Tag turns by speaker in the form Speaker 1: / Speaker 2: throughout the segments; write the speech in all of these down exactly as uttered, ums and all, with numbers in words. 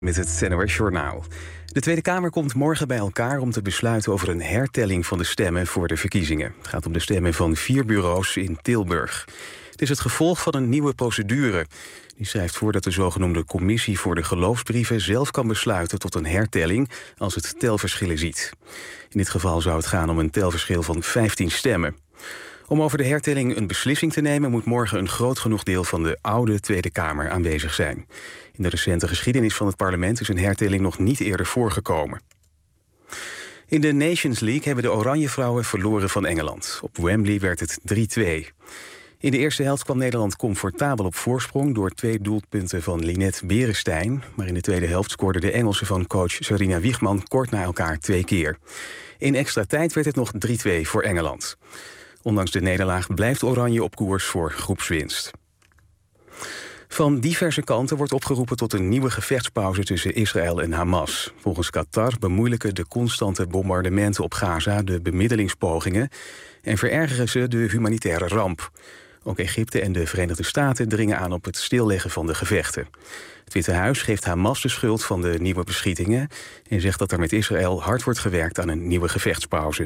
Speaker 1: Met het N O S-journaal. De Tweede Kamer komt morgen bij elkaar om te besluiten over een hertelling van de stemmen voor de verkiezingen. Het gaat om de stemmen van vier bureaus in Tilburg. Het is het gevolg van een nieuwe procedure. Die schrijft voor dat de zogenoemde commissie voor de geloofsbrieven zelf kan besluiten tot een hertelling als het telverschillen ziet. In dit geval zou het gaan om een telverschil van vijftien stemmen. Om over de hertelling een beslissing te nemen moet morgen een groot genoeg deel van de oude Tweede Kamer aanwezig zijn. In de recente geschiedenis van het parlement is een hertelling nog niet eerder voorgekomen. In de Nations League hebben de Oranjevrouwen verloren van Engeland. Op Wembley werd het drie-twee. In de eerste helft kwam Nederland comfortabel op voorsprong door twee doelpunten van Linette Beresteyn. Maar in de tweede helft scoorden de Engelsen van coach Sarina Wiegman kort na elkaar twee keer. In extra tijd werd het nog drie-twee voor Engeland. Ondanks de nederlaag blijft Oranje op koers voor groepswinst. Van diverse kanten wordt opgeroepen tot een nieuwe gevechtspauze tussen Israël en Hamas. Volgens Qatar bemoeilijken de constante bombardementen op Gaza de bemiddelingspogingen en verergeren ze de humanitaire ramp. Ook Egypte en de Verenigde Staten dringen aan op het stilleggen van de gevechten. Het Witte Huis geeft Hamas de schuld van de nieuwe beschietingen en zegt dat er met Israël hard wordt gewerkt aan een nieuwe gevechtspauze.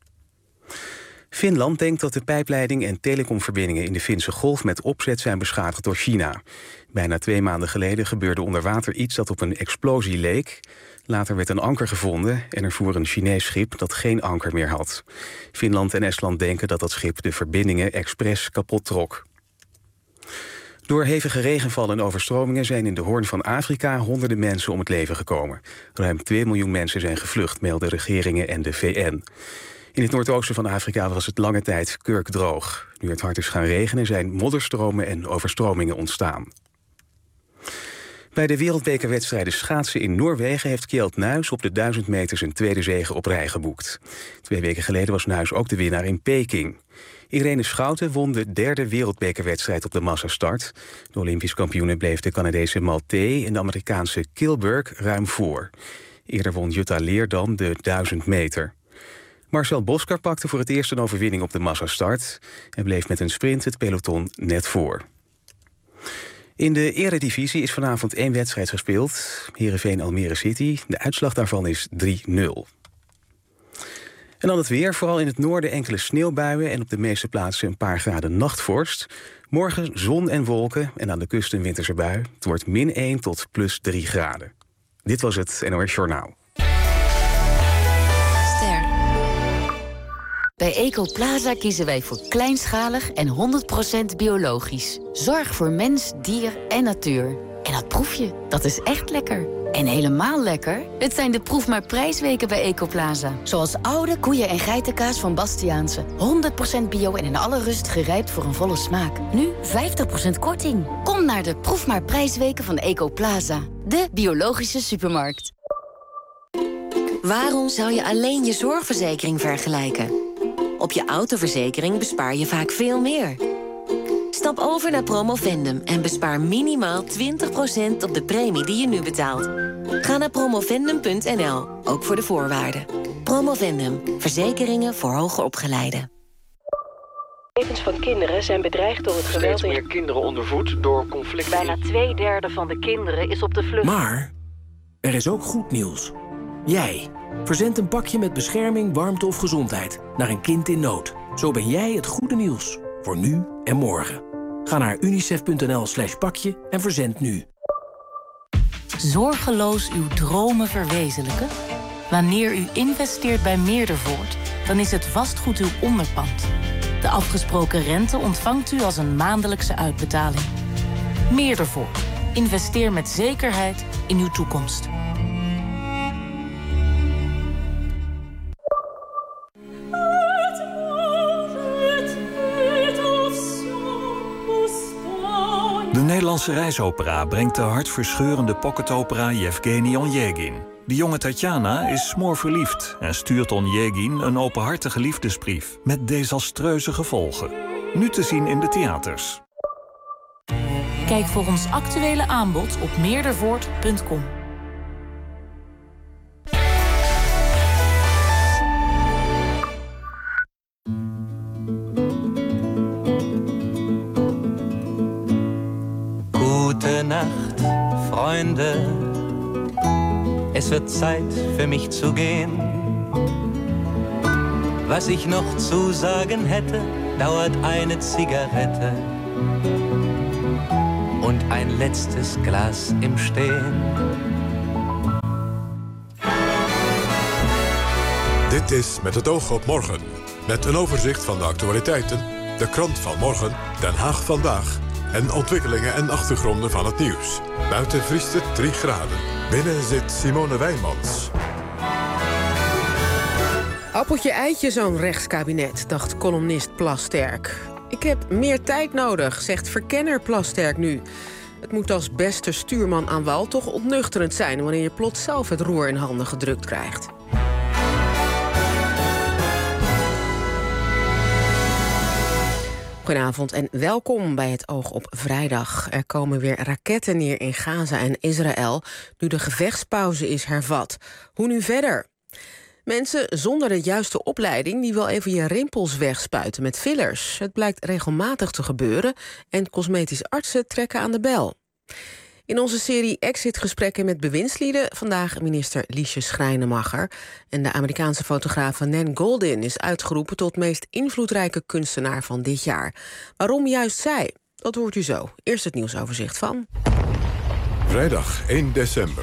Speaker 1: Finland denkt dat de pijpleiding en telecomverbindingen in de Finse Golf met opzet zijn beschadigd door China. Bijna twee maanden geleden gebeurde onder water iets dat op een explosie leek. Later werd een anker gevonden en er voer een Chinees schip dat geen anker meer had. Finland en Estland denken dat dat schip de verbindingen expres kapot trok. Door hevige regenval en overstromingen zijn in de Hoorn van Afrika honderden mensen om het leven gekomen. Ruim twee miljoen mensen zijn gevlucht, melden regeringen en de V N. In het noordoosten van Afrika was het lange tijd kurkdroog. Nu het hard is gaan regenen zijn modderstromen en overstromingen ontstaan. Bij de wereldbekerwedstrijden schaatsen in Noorwegen heeft Kjeld Nuis op de duizend meter zijn tweede zege op rij geboekt. Twee weken geleden was Nuis ook de winnaar in Peking. Irene Schouten won de derde wereldbekerwedstrijd op de massastart. De Olympisch kampioene bleef de Canadese Malté en de Amerikaanse Kilburg ruim voor. Eerder won Jutta Leerdam de duizend meter. Marcel Boskar pakte voor het eerst een overwinning op de massastart en bleef met een sprint het peloton net voor. In de Eredivisie is vanavond één wedstrijd gespeeld. Heerenveen Almere City. De uitslag daarvan is drie nul. En dan het weer. Vooral in het noorden enkele sneeuwbuien en op de meeste plaatsen een paar graden nachtvorst. Morgen zon en wolken en aan de kust een winterse bui. Het wordt min één tot plus drie graden. Dit was het N O S Journaal.
Speaker 2: Bij Ecoplaza kiezen wij voor kleinschalig en honderd procent biologisch. Zorg voor mens, dier en natuur. En dat proef je, dat is echt lekker. En helemaal lekker, het zijn de proef maar prijsweken bij Ecoplaza. Zoals oude koeien- en geitenkaas van Bastiaanse. honderd procent bio en in alle rust gerijpt voor een volle smaak. Nu vijftig procent korting. Kom naar de proef maar prijsweken van Ecoplaza. De biologische supermarkt.
Speaker 3: Waarom zou je alleen je zorgverzekering vergelijken? Op je autoverzekering bespaar je vaak veel meer. Stap over naar Promovendum en bespaar minimaal twintig procent op de premie die je nu betaalt. Ga naar promovendum punt n l, ook voor de voorwaarden. Promovendum, verzekeringen voor hoger opgeleiden.
Speaker 4: Levens van kinderen zijn bedreigd door het geweld.
Speaker 5: Steeds meer kinderen ondervoed door conflicten.
Speaker 4: Bijna twee derde van de kinderen is op de vlucht.
Speaker 6: Maar er is ook goed nieuws. Jij verzendt een pakje met bescherming, warmte of gezondheid naar een kind in nood. Zo ben jij het goede nieuws voor nu en morgen. Ga naar unicef punt n l slash pakje en verzend nu.
Speaker 7: Zorgeloos uw dromen verwezenlijken? Wanneer u investeert bij Meerdervoort, dan is het vastgoed uw onderpand. De afgesproken rente ontvangt u als een maandelijkse uitbetaling. Meerdervoort. Investeer met zekerheid in uw toekomst.
Speaker 8: De Nederlandse reisopera brengt de hartverscheurende pocketopera Yevgeny Onjegin. De jonge Tatjana is smoorverliefd en stuurt Onjegin een openhartige liefdesbrief met desastreuze gevolgen. Nu te zien in de theaters.
Speaker 7: Kijk voor ons actuele aanbod op meerdervoort punt com.
Speaker 9: Gute Nacht, Freunde. Es wird Zeit für mich zu gehen. Was ich noch zu sagen hätte, dauert eine Zigarette und ein letztes Glas im Stehen.
Speaker 10: Dit is Met het oog op morgen. Met een overzicht van de actualiteiten, de krant van morgen, Den Haag vandaag en ontwikkelingen en achtergronden van het nieuws. Buiten vriest het drie graden. Binnen zit Simone Wijnmans.
Speaker 11: Appeltje eitje zo'n rechtskabinet, dacht columnist Plasterk. Ik heb meer tijd nodig, zegt verkenner Plasterk nu. Het moet als beste stuurman aan wal toch ontnuchterend zijn wanneer je plots zelf het roer in handen gedrukt krijgt. Goedenavond en welkom bij het Oog op Vrijdag. Er komen weer raketten neer in Gaza en Israël, nu de gevechtspauze is hervat. Hoe nu verder? Mensen zonder de juiste opleiding die wel even je rimpels wegspuiten met fillers. Het blijkt regelmatig te gebeuren en cosmetisch artsen trekken aan de bel. In onze serie Exit-gesprekken met bewindslieden vandaag minister Liesje Schrijnemacher. En de Amerikaanse fotograaf Nan Goldin is uitgeroepen tot meest invloedrijke kunstenaar van dit jaar. Waarom juist zij? Dat hoort u zo. Eerst het nieuwsoverzicht van
Speaker 10: Vrijdag één december.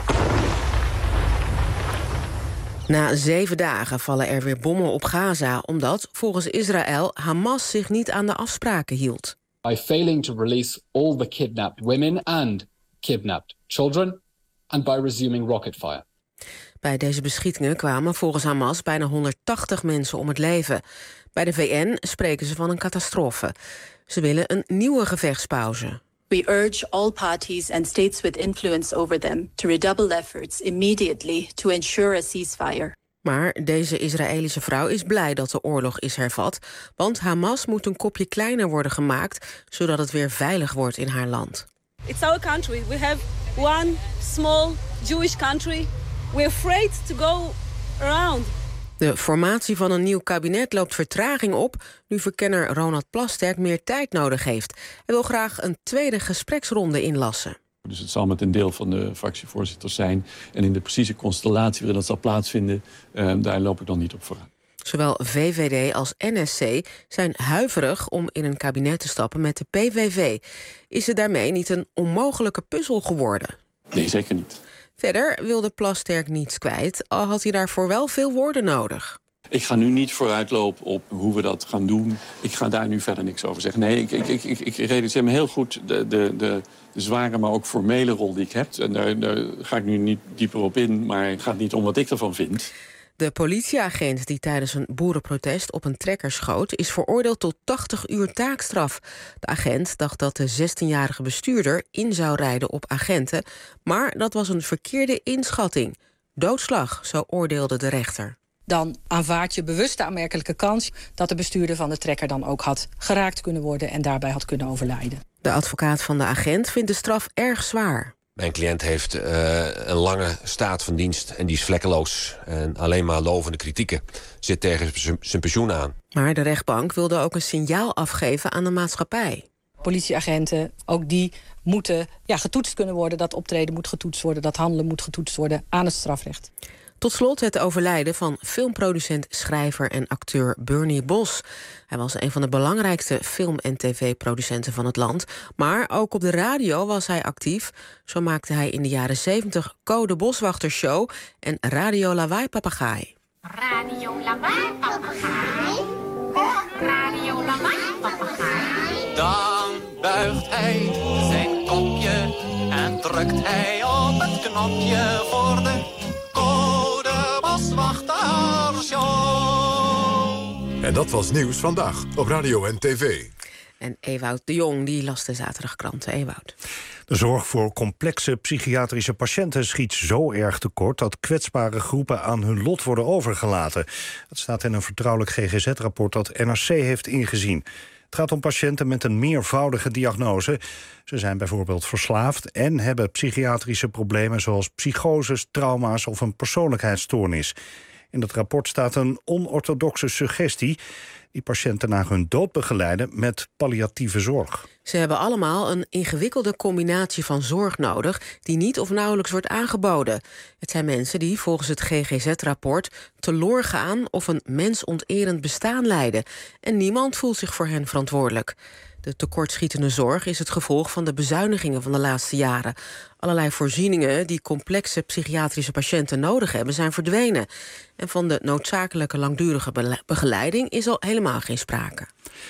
Speaker 11: Na zeven dagen vallen er weer bommen op Gaza, omdat volgens Israël Hamas zich niet aan de afspraken hield.
Speaker 12: By failing to release all the kidnapped women and kidnapped children, and by resuming rocket fire.
Speaker 11: Bij deze beschietingen kwamen volgens Hamas bijna honderdtachtig mensen om het leven. Bij de V N spreken ze van een catastrofe. Ze willen een nieuwe gevechtspauze.
Speaker 13: We urge all parties and states with influence over them to redouble efforts immediately to ensure a ceasefire.
Speaker 11: Maar deze Israëlische vrouw is blij dat de oorlog is hervat, want Hamas moet een kopje kleiner worden gemaakt, zodat het weer veilig wordt in haar land.
Speaker 14: It's our country. We have one small Jewish country. We're afraid to go around.
Speaker 11: De formatie van een nieuw kabinet loopt vertraging op, nu verkenner Ronald Plasterk meer tijd nodig heeft. Hij wil graag een tweede gespreksronde inlassen.
Speaker 15: Dus het zal met een deel van de fractievoorzitters zijn. En in de precieze constellatie waarin dat zal plaatsvinden, uh, daar loop ik dan niet op vooruit.
Speaker 11: Zowel V V D als N S C zijn huiverig om in een kabinet te stappen met de P V V. Is het daarmee niet een onmogelijke puzzel geworden?
Speaker 15: Nee, zeker niet.
Speaker 11: Verder wilde Plasterk niets kwijt, al had hij daarvoor wel veel woorden nodig.
Speaker 15: Ik ga nu niet vooruitlopen op hoe we dat gaan doen. Ik ga daar nu verder niks over zeggen. Nee, ik, ik, ik, ik, ik realiseer me heel goed de, de, de, de zware, maar ook formele rol die ik heb. En daar, daar ga ik nu niet dieper op in, maar het gaat niet om wat ik ervan vind.
Speaker 11: De politieagent die tijdens een boerenprotest op een trekker schoot, is veroordeeld tot tachtig uur taakstraf. De agent dacht dat de zestienjarige bestuurder in zou rijden op agenten, maar dat was een verkeerde inschatting. Doodslag, zo oordeelde de rechter.
Speaker 16: Dan aanvaard je bewust de aanmerkelijke kans dat de bestuurder van de trekker dan ook had geraakt kunnen worden en daarbij had kunnen overlijden.
Speaker 11: De advocaat van de agent vindt de straf erg zwaar.
Speaker 17: Mijn cliënt heeft uh, een lange staat van dienst en die is vlekkeloos. En alleen maar lovende kritieken. Zit tegen zijn pensioen aan.
Speaker 11: Maar de rechtbank wilde ook een signaal afgeven aan de maatschappij.
Speaker 16: Politieagenten, ook die moeten ja, getoetst kunnen worden. Dat optreden moet getoetst worden, dat handelen moet getoetst worden aan het strafrecht.
Speaker 11: Tot slot het overlijden van filmproducent, schrijver en acteur Bernie Bos. Hij was een van de belangrijkste film- en tv-producenten van het land. Maar ook op de radio was hij actief. Zo maakte hij in de jaren zeventig Code Boswachtershow en Radio Lawaai Papegaai.
Speaker 18: Radio Lawaai Papegaai. Radio Lawaai Papegaai.
Speaker 9: Dan buigt hij zijn kopje en drukt hij op het knopje voor de Code Boswachtershow.
Speaker 10: En dat was Nieuws Vandaag op radio en tv.
Speaker 11: En Ewout de Jong die las de zaterdagkrant. Ewout.
Speaker 19: De zorg voor complexe psychiatrische patiënten schiet zo erg tekort dat kwetsbare groepen aan hun lot worden overgelaten. Dat staat in een vertrouwelijk G G Z-rapport dat N R C heeft ingezien. Het gaat om patiënten met een meervoudige diagnose. Ze zijn bijvoorbeeld verslaafd en hebben psychiatrische problemen zoals psychoses, trauma's of een persoonlijkheidsstoornis. In dat rapport staat een onorthodoxe suggestie die patiënten na hun dood begeleiden met palliatieve zorg.
Speaker 11: Ze hebben allemaal een ingewikkelde combinatie van zorg nodig die niet of nauwelijks wordt aangeboden. Het zijn mensen die volgens het G G Z-rapport teloor gaan of een mensonterend bestaan leiden. En niemand voelt zich voor hen verantwoordelijk. De tekortschietende zorg is het gevolg van de bezuinigingen van de laatste jaren. Allerlei voorzieningen die complexe psychiatrische patiënten nodig hebben zijn verdwenen. En van de noodzakelijke langdurige begeleiding is al helemaal geen sprake.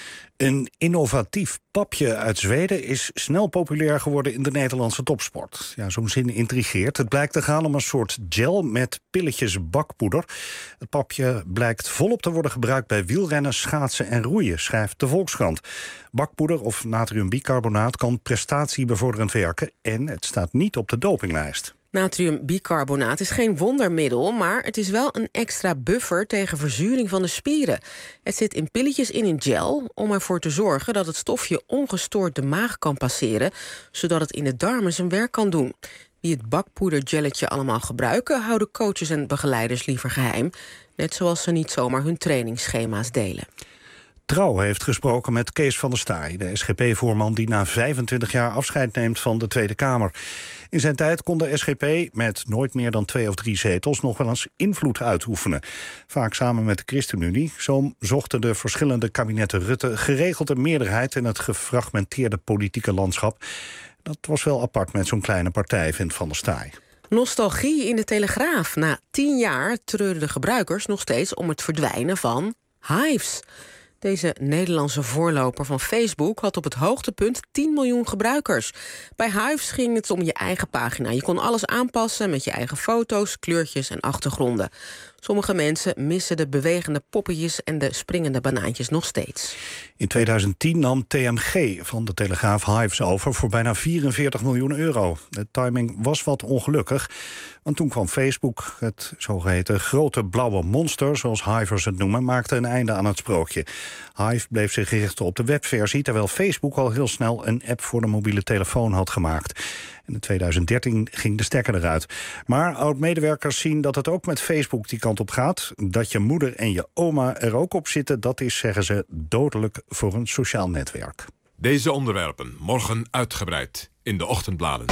Speaker 19: Een innovatief papje uit Zweden is snel populair geworden in de Nederlandse topsport. Ja, zo'n zin intrigeert. Het blijkt te gaan om een soort gel met pilletjes bakpoeder. Het papje blijkt volop te worden gebruikt bij wielrennen, schaatsen en roeien, schrijft de Volkskrant. Bakpoeder of natriumbicarbonaat kan prestatiebevorderend werken en het staat niet op de dopinglijst.
Speaker 11: Natriumbicarbonaat is geen wondermiddel, maar het is wel een extra buffer tegen verzuring van de spieren. Het zit in pilletjes in een gel om ervoor te zorgen dat het stofje ongestoord de maag kan passeren, zodat het in de darmen zijn werk kan doen. Wie het bakpoedergelletje allemaal gebruiken, houden coaches en begeleiders liever geheim, net zoals ze niet zomaar hun trainingsschema's delen.
Speaker 19: Trouw heeft gesproken met Kees van der Staaij, de S G P-voorman die na vijfentwintig jaar afscheid neemt van de Tweede Kamer. In zijn tijd kon de S G P met nooit meer dan twee of drie zetels nog wel eens invloed uitoefenen. Vaak samen met de ChristenUnie. Zo zochten de verschillende kabinetten Rutte geregeld een meerderheid in het gefragmenteerde politieke landschap. Dat was wel apart met zo'n kleine partij, vindt Van der Staaij.
Speaker 11: Nostalgie in de Telegraaf. Na tien jaar treuren de gebruikers nog steeds om het verdwijnen van Hives. Deze Nederlandse voorloper van Facebook had op het hoogtepunt tien miljoen gebruikers. Bij Hives ging het om je eigen pagina. Je kon alles aanpassen met je eigen foto's, kleurtjes en achtergronden. Sommige mensen missen de bewegende poppetjes en de springende banaantjes nog steeds.
Speaker 19: In tweeduizend tien nam T M G van de Telegraaf Hives over voor bijna vierenveertig miljoen euro. De timing was wat ongelukkig, want toen kwam Facebook, het zogeheten grote blauwe monster, zoals Hivers het noemen, maakte een einde aan het sprookje. Hive bleef zich richten op de webversie, terwijl Facebook al heel snel een app voor de mobiele telefoon had gemaakt. En in tweeduizend dertien ging de stekker eruit. Maar oud-medewerkers zien dat het ook met Facebook die kant op gaat. Dat je moeder en je oma er ook op zitten, dat is, zeggen ze, dodelijk voor een sociaal netwerk.
Speaker 10: Deze onderwerpen morgen uitgebreid in de ochtendbladen.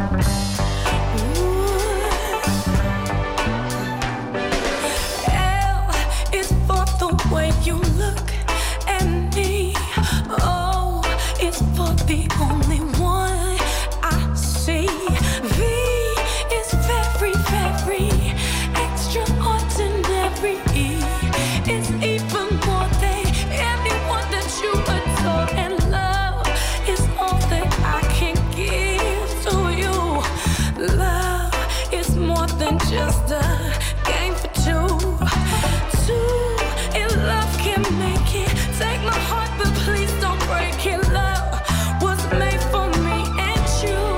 Speaker 20: Just a game for two. Two in love can make it. Take my heart, but please don't break it. Love was made for me and you.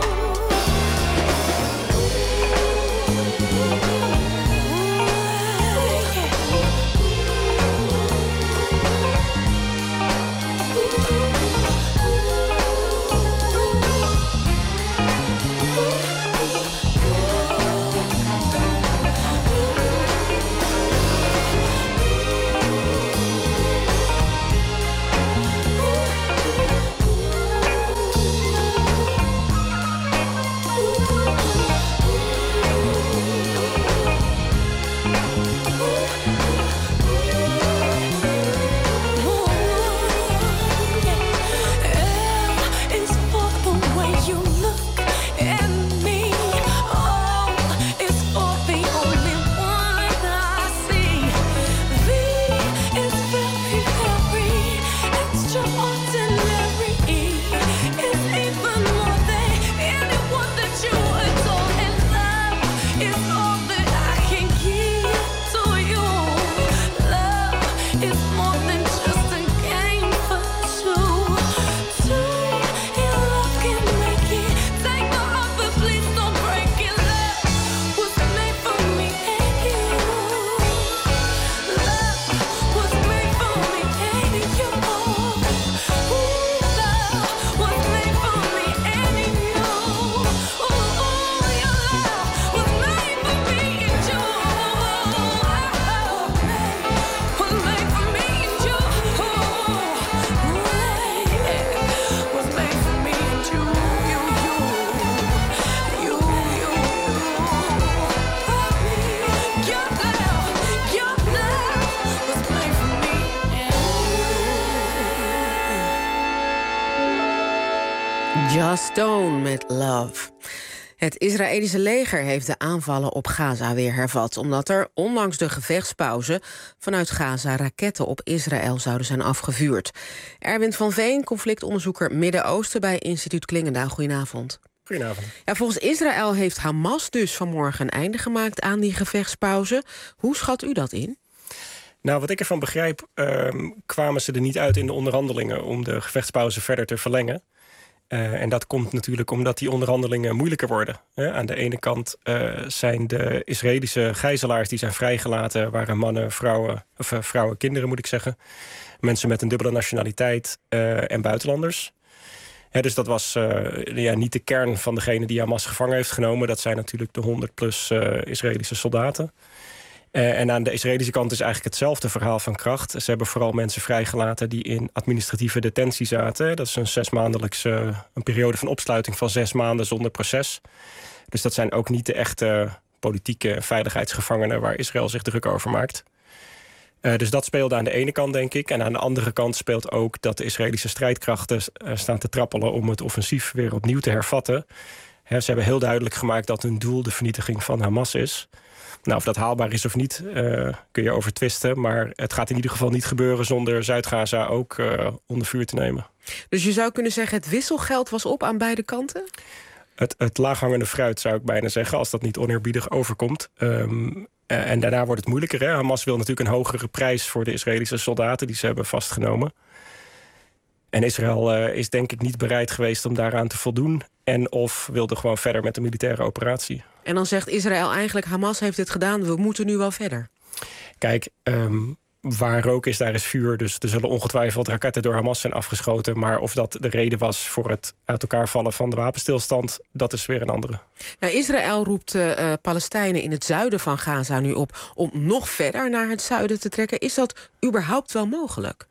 Speaker 11: Emma Stone met Love. Het Israëlische leger heeft de aanvallen op Gaza weer hervat, omdat er, ondanks de gevechtspauze, vanuit Gaza raketten op Israël zouden zijn afgevuurd. Erwin van Veen, conflictonderzoeker Midden-Oosten bij Instituut Klingendaal. Goedenavond.
Speaker 21: Goedenavond.
Speaker 11: Ja, volgens Israël heeft Hamas dus vanmorgen een einde gemaakt aan die gevechtspauze. Hoe schat u dat in?
Speaker 21: Nou, wat ik ervan begrijp, uh, kwamen ze er niet uit in de onderhandelingen om de gevechtspauze verder te verlengen. Uh, en dat komt natuurlijk omdat die onderhandelingen moeilijker worden. Uh, aan de ene kant uh, zijn de Israëlische gijzelaars die zijn vrijgelaten, waren mannen, vrouwen, of uh, vrouwen, kinderen moet ik zeggen. Mensen met een dubbele nationaliteit uh, en buitenlanders. Ja, dus dat was uh, ja, niet de kern van degene die Hamas gevangen heeft genomen. Dat zijn natuurlijk de honderd plus uh, Israëlische soldaten. Uh, en aan de Israëlische kant is eigenlijk hetzelfde verhaal van kracht. Ze hebben vooral mensen vrijgelaten die in administratieve detentie zaten. Dat is een zesmaandelijkse uh, een periode van opsluiting van zes maanden zonder proces. Dus dat zijn ook niet de echte politieke veiligheidsgevangenen waar Israël zich druk over maakt. Uh, dus dat speelde aan de ene kant, denk ik. En aan de andere kant speelt ook dat de Israëlische strijdkrachten uh, staan te trappelen om het offensief weer opnieuw te hervatten. He, ze hebben heel duidelijk gemaakt dat hun doel de vernietiging van Hamas is. Nou, of dat haalbaar is of niet, uh, kun je over twisten. Maar het gaat in ieder geval niet gebeuren zonder Zuid-Gaza ook uh, onder vuur te nemen.
Speaker 11: Dus je zou kunnen zeggen, het wisselgeld was op aan beide kanten?
Speaker 21: Het, het laaghangende fruit, zou ik bijna zeggen, als dat niet oneerbiedig overkomt. Um, en daarna wordt het moeilijker. Hè? Hamas wil natuurlijk een hogere prijs voor de Israëlische soldaten die ze hebben vastgenomen. En Israël uh, is denk ik niet bereid geweest om daaraan te voldoen. En of wilde gewoon verder met de militaire operatie.
Speaker 11: En dan zegt Israël eigenlijk, Hamas heeft het gedaan, we moeten nu wel verder.
Speaker 21: Kijk, um, waar rook is, daar is vuur. Dus er zullen ongetwijfeld raketten door Hamas zijn afgeschoten. Maar of dat de reden was voor het uit elkaar vallen van de wapenstilstand, dat is weer een andere.
Speaker 11: Nou, Israël roept uh, Palestijnen in het zuiden van Gaza nu op om nog verder naar het zuiden te trekken. Is dat überhaupt wel mogelijk?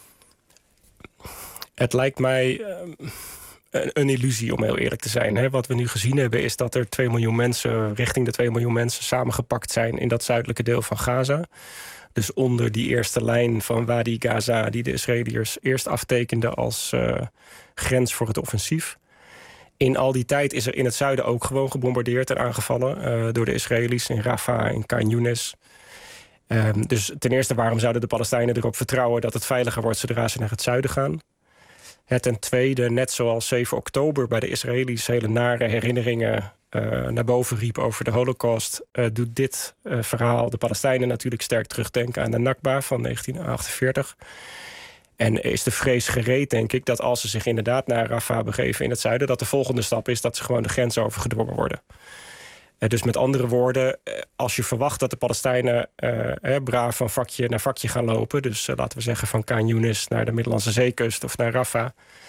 Speaker 21: Het lijkt mij uh, een, een illusie, om heel eerlijk te zijn. Hè. Wat we nu gezien hebben is dat er twee miljoen mensen, richting de twee miljoen mensen, samengepakt zijn in dat zuidelijke deel van Gaza. Dus onder die eerste lijn van Wadi Gaza, die de Israëliërs eerst aftekenden als uh, grens voor het offensief. In al die tijd is er in het zuiden ook gewoon gebombardeerd en aangevallen uh, door de Israëli's in Rafah, in Khan Younis. Um, dus ten eerste, waarom zouden de Palestijnen erop vertrouwen dat het veiliger wordt zodra ze naar het zuiden gaan? Ja, ten tweede, net zoals zeven oktober bij de Israëli's hele nare herinneringen uh, naar boven riep over de Holocaust, uh, doet dit uh, verhaal de Palestijnen natuurlijk sterk terugdenken aan de Nakba van negentien achtenveertig. En is de vrees gereed, denk ik, dat als ze zich inderdaad naar Rafah begeven in het zuiden, dat de volgende stap is dat ze gewoon de grens overgedrongen worden. Uh, dus met andere woorden, uh, als je verwacht dat de Palestijnen uh, eh, braaf van vakje naar vakje gaan lopen, dus uh, laten we zeggen van Khan Younis naar de Middellandse Zeekust of naar Rafah,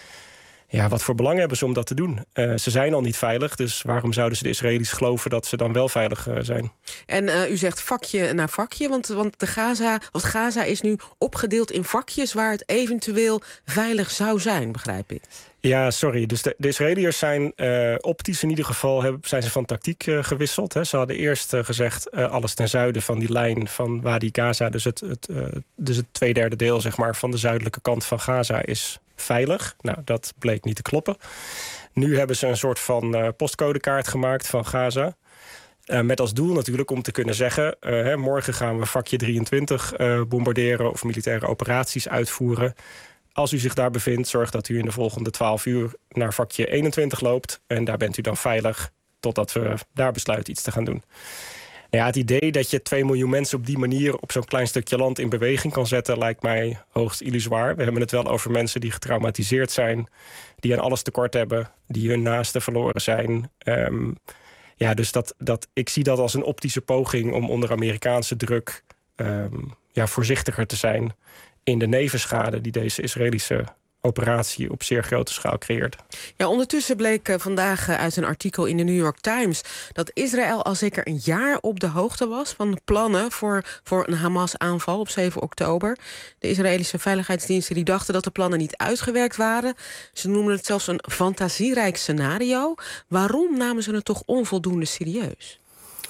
Speaker 21: ja, wat voor belang hebben ze om dat te doen? Uh, ze zijn al niet veilig, dus waarom zouden ze de Israëli's geloven dat ze dan wel veilig uh, zijn?
Speaker 11: En uh, u zegt vakje naar vakje, want, want de Gaza, want Gaza is nu opgedeeld in vakjes waar het eventueel veilig zou zijn, begrijp ik.
Speaker 21: Ja, sorry. Dus de, de Israëliërs zijn uh, optisch in ieder geval hebben, zijn ze van tactiek uh, gewisseld. Hè. Ze hadden eerst uh, gezegd uh, alles ten zuiden van die lijn van Wadi Gaza, dus het, het, uh, dus het tweederde deel zeg maar, van de zuidelijke kant van Gaza is veilig. Nou, dat bleek niet te kloppen. Nu hebben ze een soort van uh, postcodekaart gemaakt van Gaza. Uh, met als doel natuurlijk om te kunnen zeggen, uh, hè, morgen gaan we vakje drieëntwintig uh, bombarderen of militaire operaties uitvoeren. Als u zich daar bevindt, zorg dat u in de volgende twaalf uur naar vakje eenentwintig loopt. En daar bent u dan veilig totdat we daar besluiten iets te gaan doen. Ja, het idee dat je twee miljoen mensen op die manier op zo'n klein stukje land in beweging kan zetten, lijkt mij hoogst illusoir. We hebben het wel over mensen die getraumatiseerd zijn, die aan alles tekort hebben, die hun naasten verloren zijn. Um, ja, dus dat, dat, ik zie dat als een optische poging om onder Amerikaanse druk um, ja, voorzichtiger te zijn in de nevenschade die deze Israëlische operatie op zeer grote schaal creëert.
Speaker 11: Ja, ondertussen bleek uh, vandaag uh, uit een artikel in de New York Times dat Israël al zeker een jaar op de hoogte was van de plannen voor, voor een Hamas-aanval op zeven oktober. De Israëlische veiligheidsdiensten die dachten dat de plannen niet uitgewerkt waren. Ze noemden het zelfs een fantasierijk scenario. Waarom namen ze het toch onvoldoende serieus?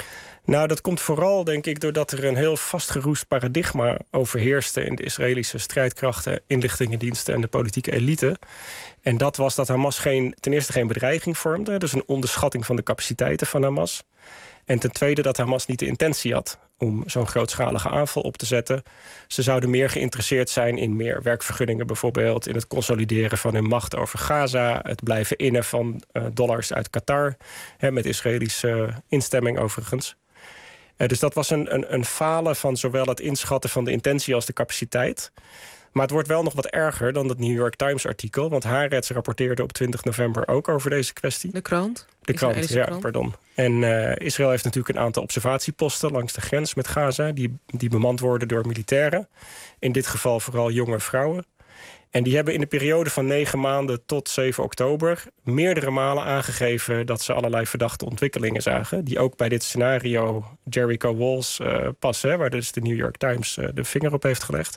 Speaker 21: Nou, dat komt vooral, denk ik, doordat er een heel vastgeroest paradigma overheerste in de Israëlische strijdkrachten, inlichtingendiensten en de politieke elite. En dat was dat Hamas geen, ten eerste geen bedreiging vormde, dus een onderschatting van de capaciteiten van Hamas. En ten tweede dat Hamas niet de intentie had om zo'n grootschalige aanval op te zetten. Ze zouden meer geïnteresseerd zijn in meer werkvergunningen bijvoorbeeld, in het consolideren van hun macht over Gaza, het blijven innen van uh, dollars uit Qatar, hè, met Israëlische uh, instemming overigens. Uh, dus dat was een, een, een falen van zowel het inschatten van de intentie als de capaciteit. Maar het wordt wel nog wat erger dan dat New York Times artikel, want Haaretz rapporteerde op twintig november ook over deze kwestie.
Speaker 11: De krant?
Speaker 21: De krant, ja, krant. pardon. En uh, Israël heeft natuurlijk een aantal observatieposten langs de grens met Gaza, die, die bemand worden door militairen. In dit geval vooral jonge vrouwen. En die hebben in de periode van negen maanden tot zeven oktober... meerdere malen aangegeven dat ze allerlei verdachte ontwikkelingen zagen, die ook bij dit scenario Jericho Walls uh, passen, waar dus de New York Times uh, de vinger op heeft gelegd.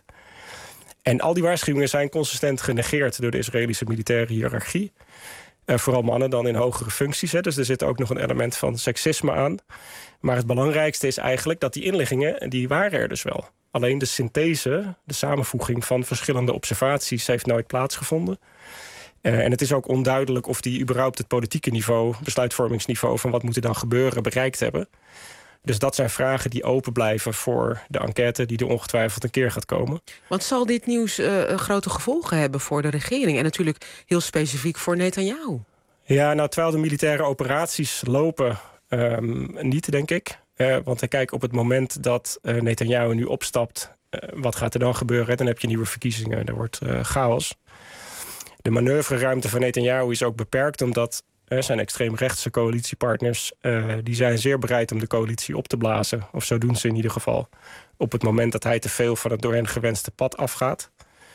Speaker 21: En al die waarschuwingen zijn consistent genegeerd door de Israëlische militaire hiërarchie. Uh, vooral mannen dan in hogere functies. Hè. Dus er zit ook nog een element van seksisme aan. Maar het belangrijkste is eigenlijk dat die inlichtingen, die waren er dus wel. Alleen de synthese, de samenvoeging van verschillende observaties, heeft nooit plaatsgevonden. Uh, en het is ook onduidelijk of die überhaupt het politieke niveau, besluitvormingsniveau van wat moet er dan gebeuren, bereikt hebben. Dus dat zijn vragen die open blijven voor de enquête die er ongetwijfeld een keer gaat komen.
Speaker 11: Want zal dit nieuws uh, grote gevolgen hebben voor de regering en natuurlijk heel specifiek voor Netanyahu?
Speaker 21: Ja, nou, terwijl de militaire operaties lopen, um, niet, denk ik. Uh, want kijk, op het moment dat uh, Netanyahu nu opstapt, uh, wat gaat er dan gebeuren? Dan heb je nieuwe verkiezingen, er wordt uh, chaos. De manoeuvreruimte van Netanyahu is ook beperkt, omdat uh, zijn extreemrechtse coalitiepartners uh, die zijn zeer bereid om de coalitie op te blazen. Of zo doen ze in ieder geval. Op het moment dat hij te veel van het door hen gewenste pad afgaat.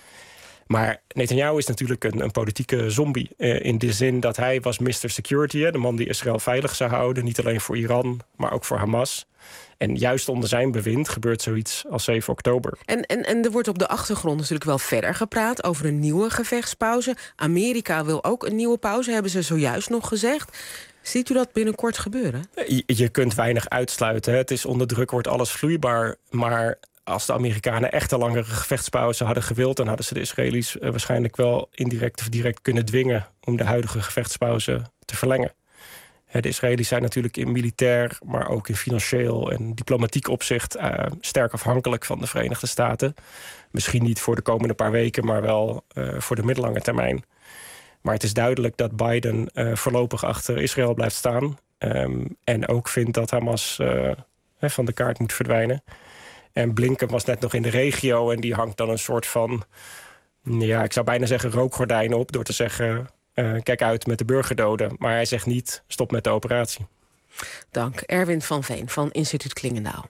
Speaker 21: Maar Netanyahu is natuurlijk een, een politieke zombie. Uh, in de zin dat hij was mister Security, hè, de man die Israël veilig zou houden. Niet alleen voor Iran, maar ook voor Hamas. En juist onder zijn bewind gebeurt zoiets als zeven oktober.
Speaker 11: En, en, en er wordt op de achtergrond natuurlijk wel verder gepraat over een nieuwe gevechtspauze. Amerika wil ook een nieuwe pauze, hebben ze zojuist nog gezegd. Ziet u dat binnenkort gebeuren?
Speaker 21: Je, je kunt weinig uitsluiten. Hè. Het is onder druk, wordt alles vloeibaar. Maar als de Amerikanen echt een langere gevechtspauze hadden gewild, dan hadden ze de Israëli's uh, waarschijnlijk wel indirect of direct kunnen dwingen om de huidige gevechtspauze te verlengen. De Israëli's zijn natuurlijk in militair, maar ook in financieel en diplomatiek opzicht uh, sterk afhankelijk van de Verenigde Staten. Misschien niet voor de komende paar weken, maar wel uh, voor de middellange termijn. Maar het is duidelijk dat Biden uh, voorlopig achter Israël blijft staan. Um, en ook vindt dat Hamas uh, van de kaart moet verdwijnen. En Blinken was net nog in de regio en die hangt dan een soort van, ja, ik zou bijna zeggen rookgordijn op door te zeggen, Uh, kijk uit met de burgerdoden. Maar hij zegt niet, stop met de operatie.
Speaker 11: Dank, Erwin van Veen van Instituut Klingendaal.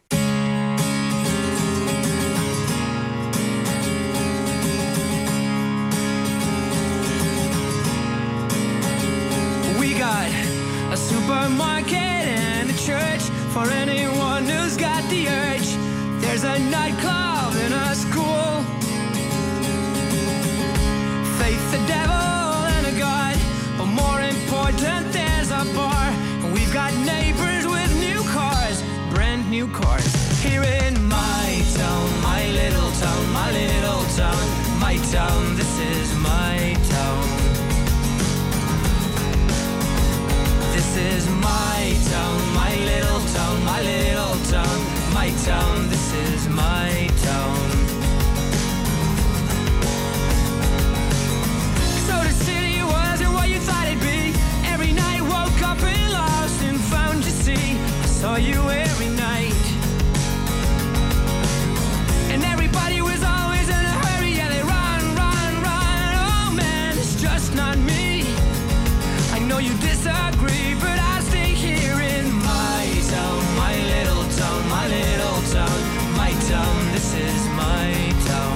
Speaker 1: We got a supermarket and a church for anyone who's got the urge. There's a nightclub in a school. Faith the devil, God, but more important, there's a bar. We've got neighbors with new cars, brand new cars. Here in my town, my little town, my little town, my town, this is my town. This is my town, my little town, my little town, my town, this is my town. So the city wasn't what you thought it'd be. Every night woke up and lost and found you see. I saw you every night. And everybody was always in a hurry. Yeah, they run, run, run. Oh man, it's just not me. I know you disagree, but I stay here in my town, my little town, my little town, my town, this is my town.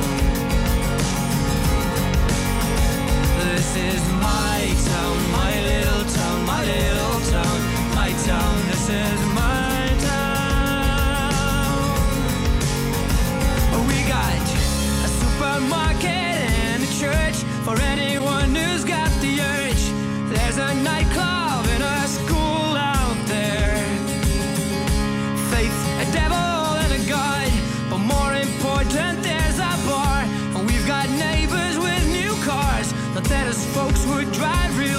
Speaker 1: This is my town, my little town, my little town, my town, this is my town. devil and a god. But more important, there's a bar. And we've got neighbors with new cars. Not that us folks would drive real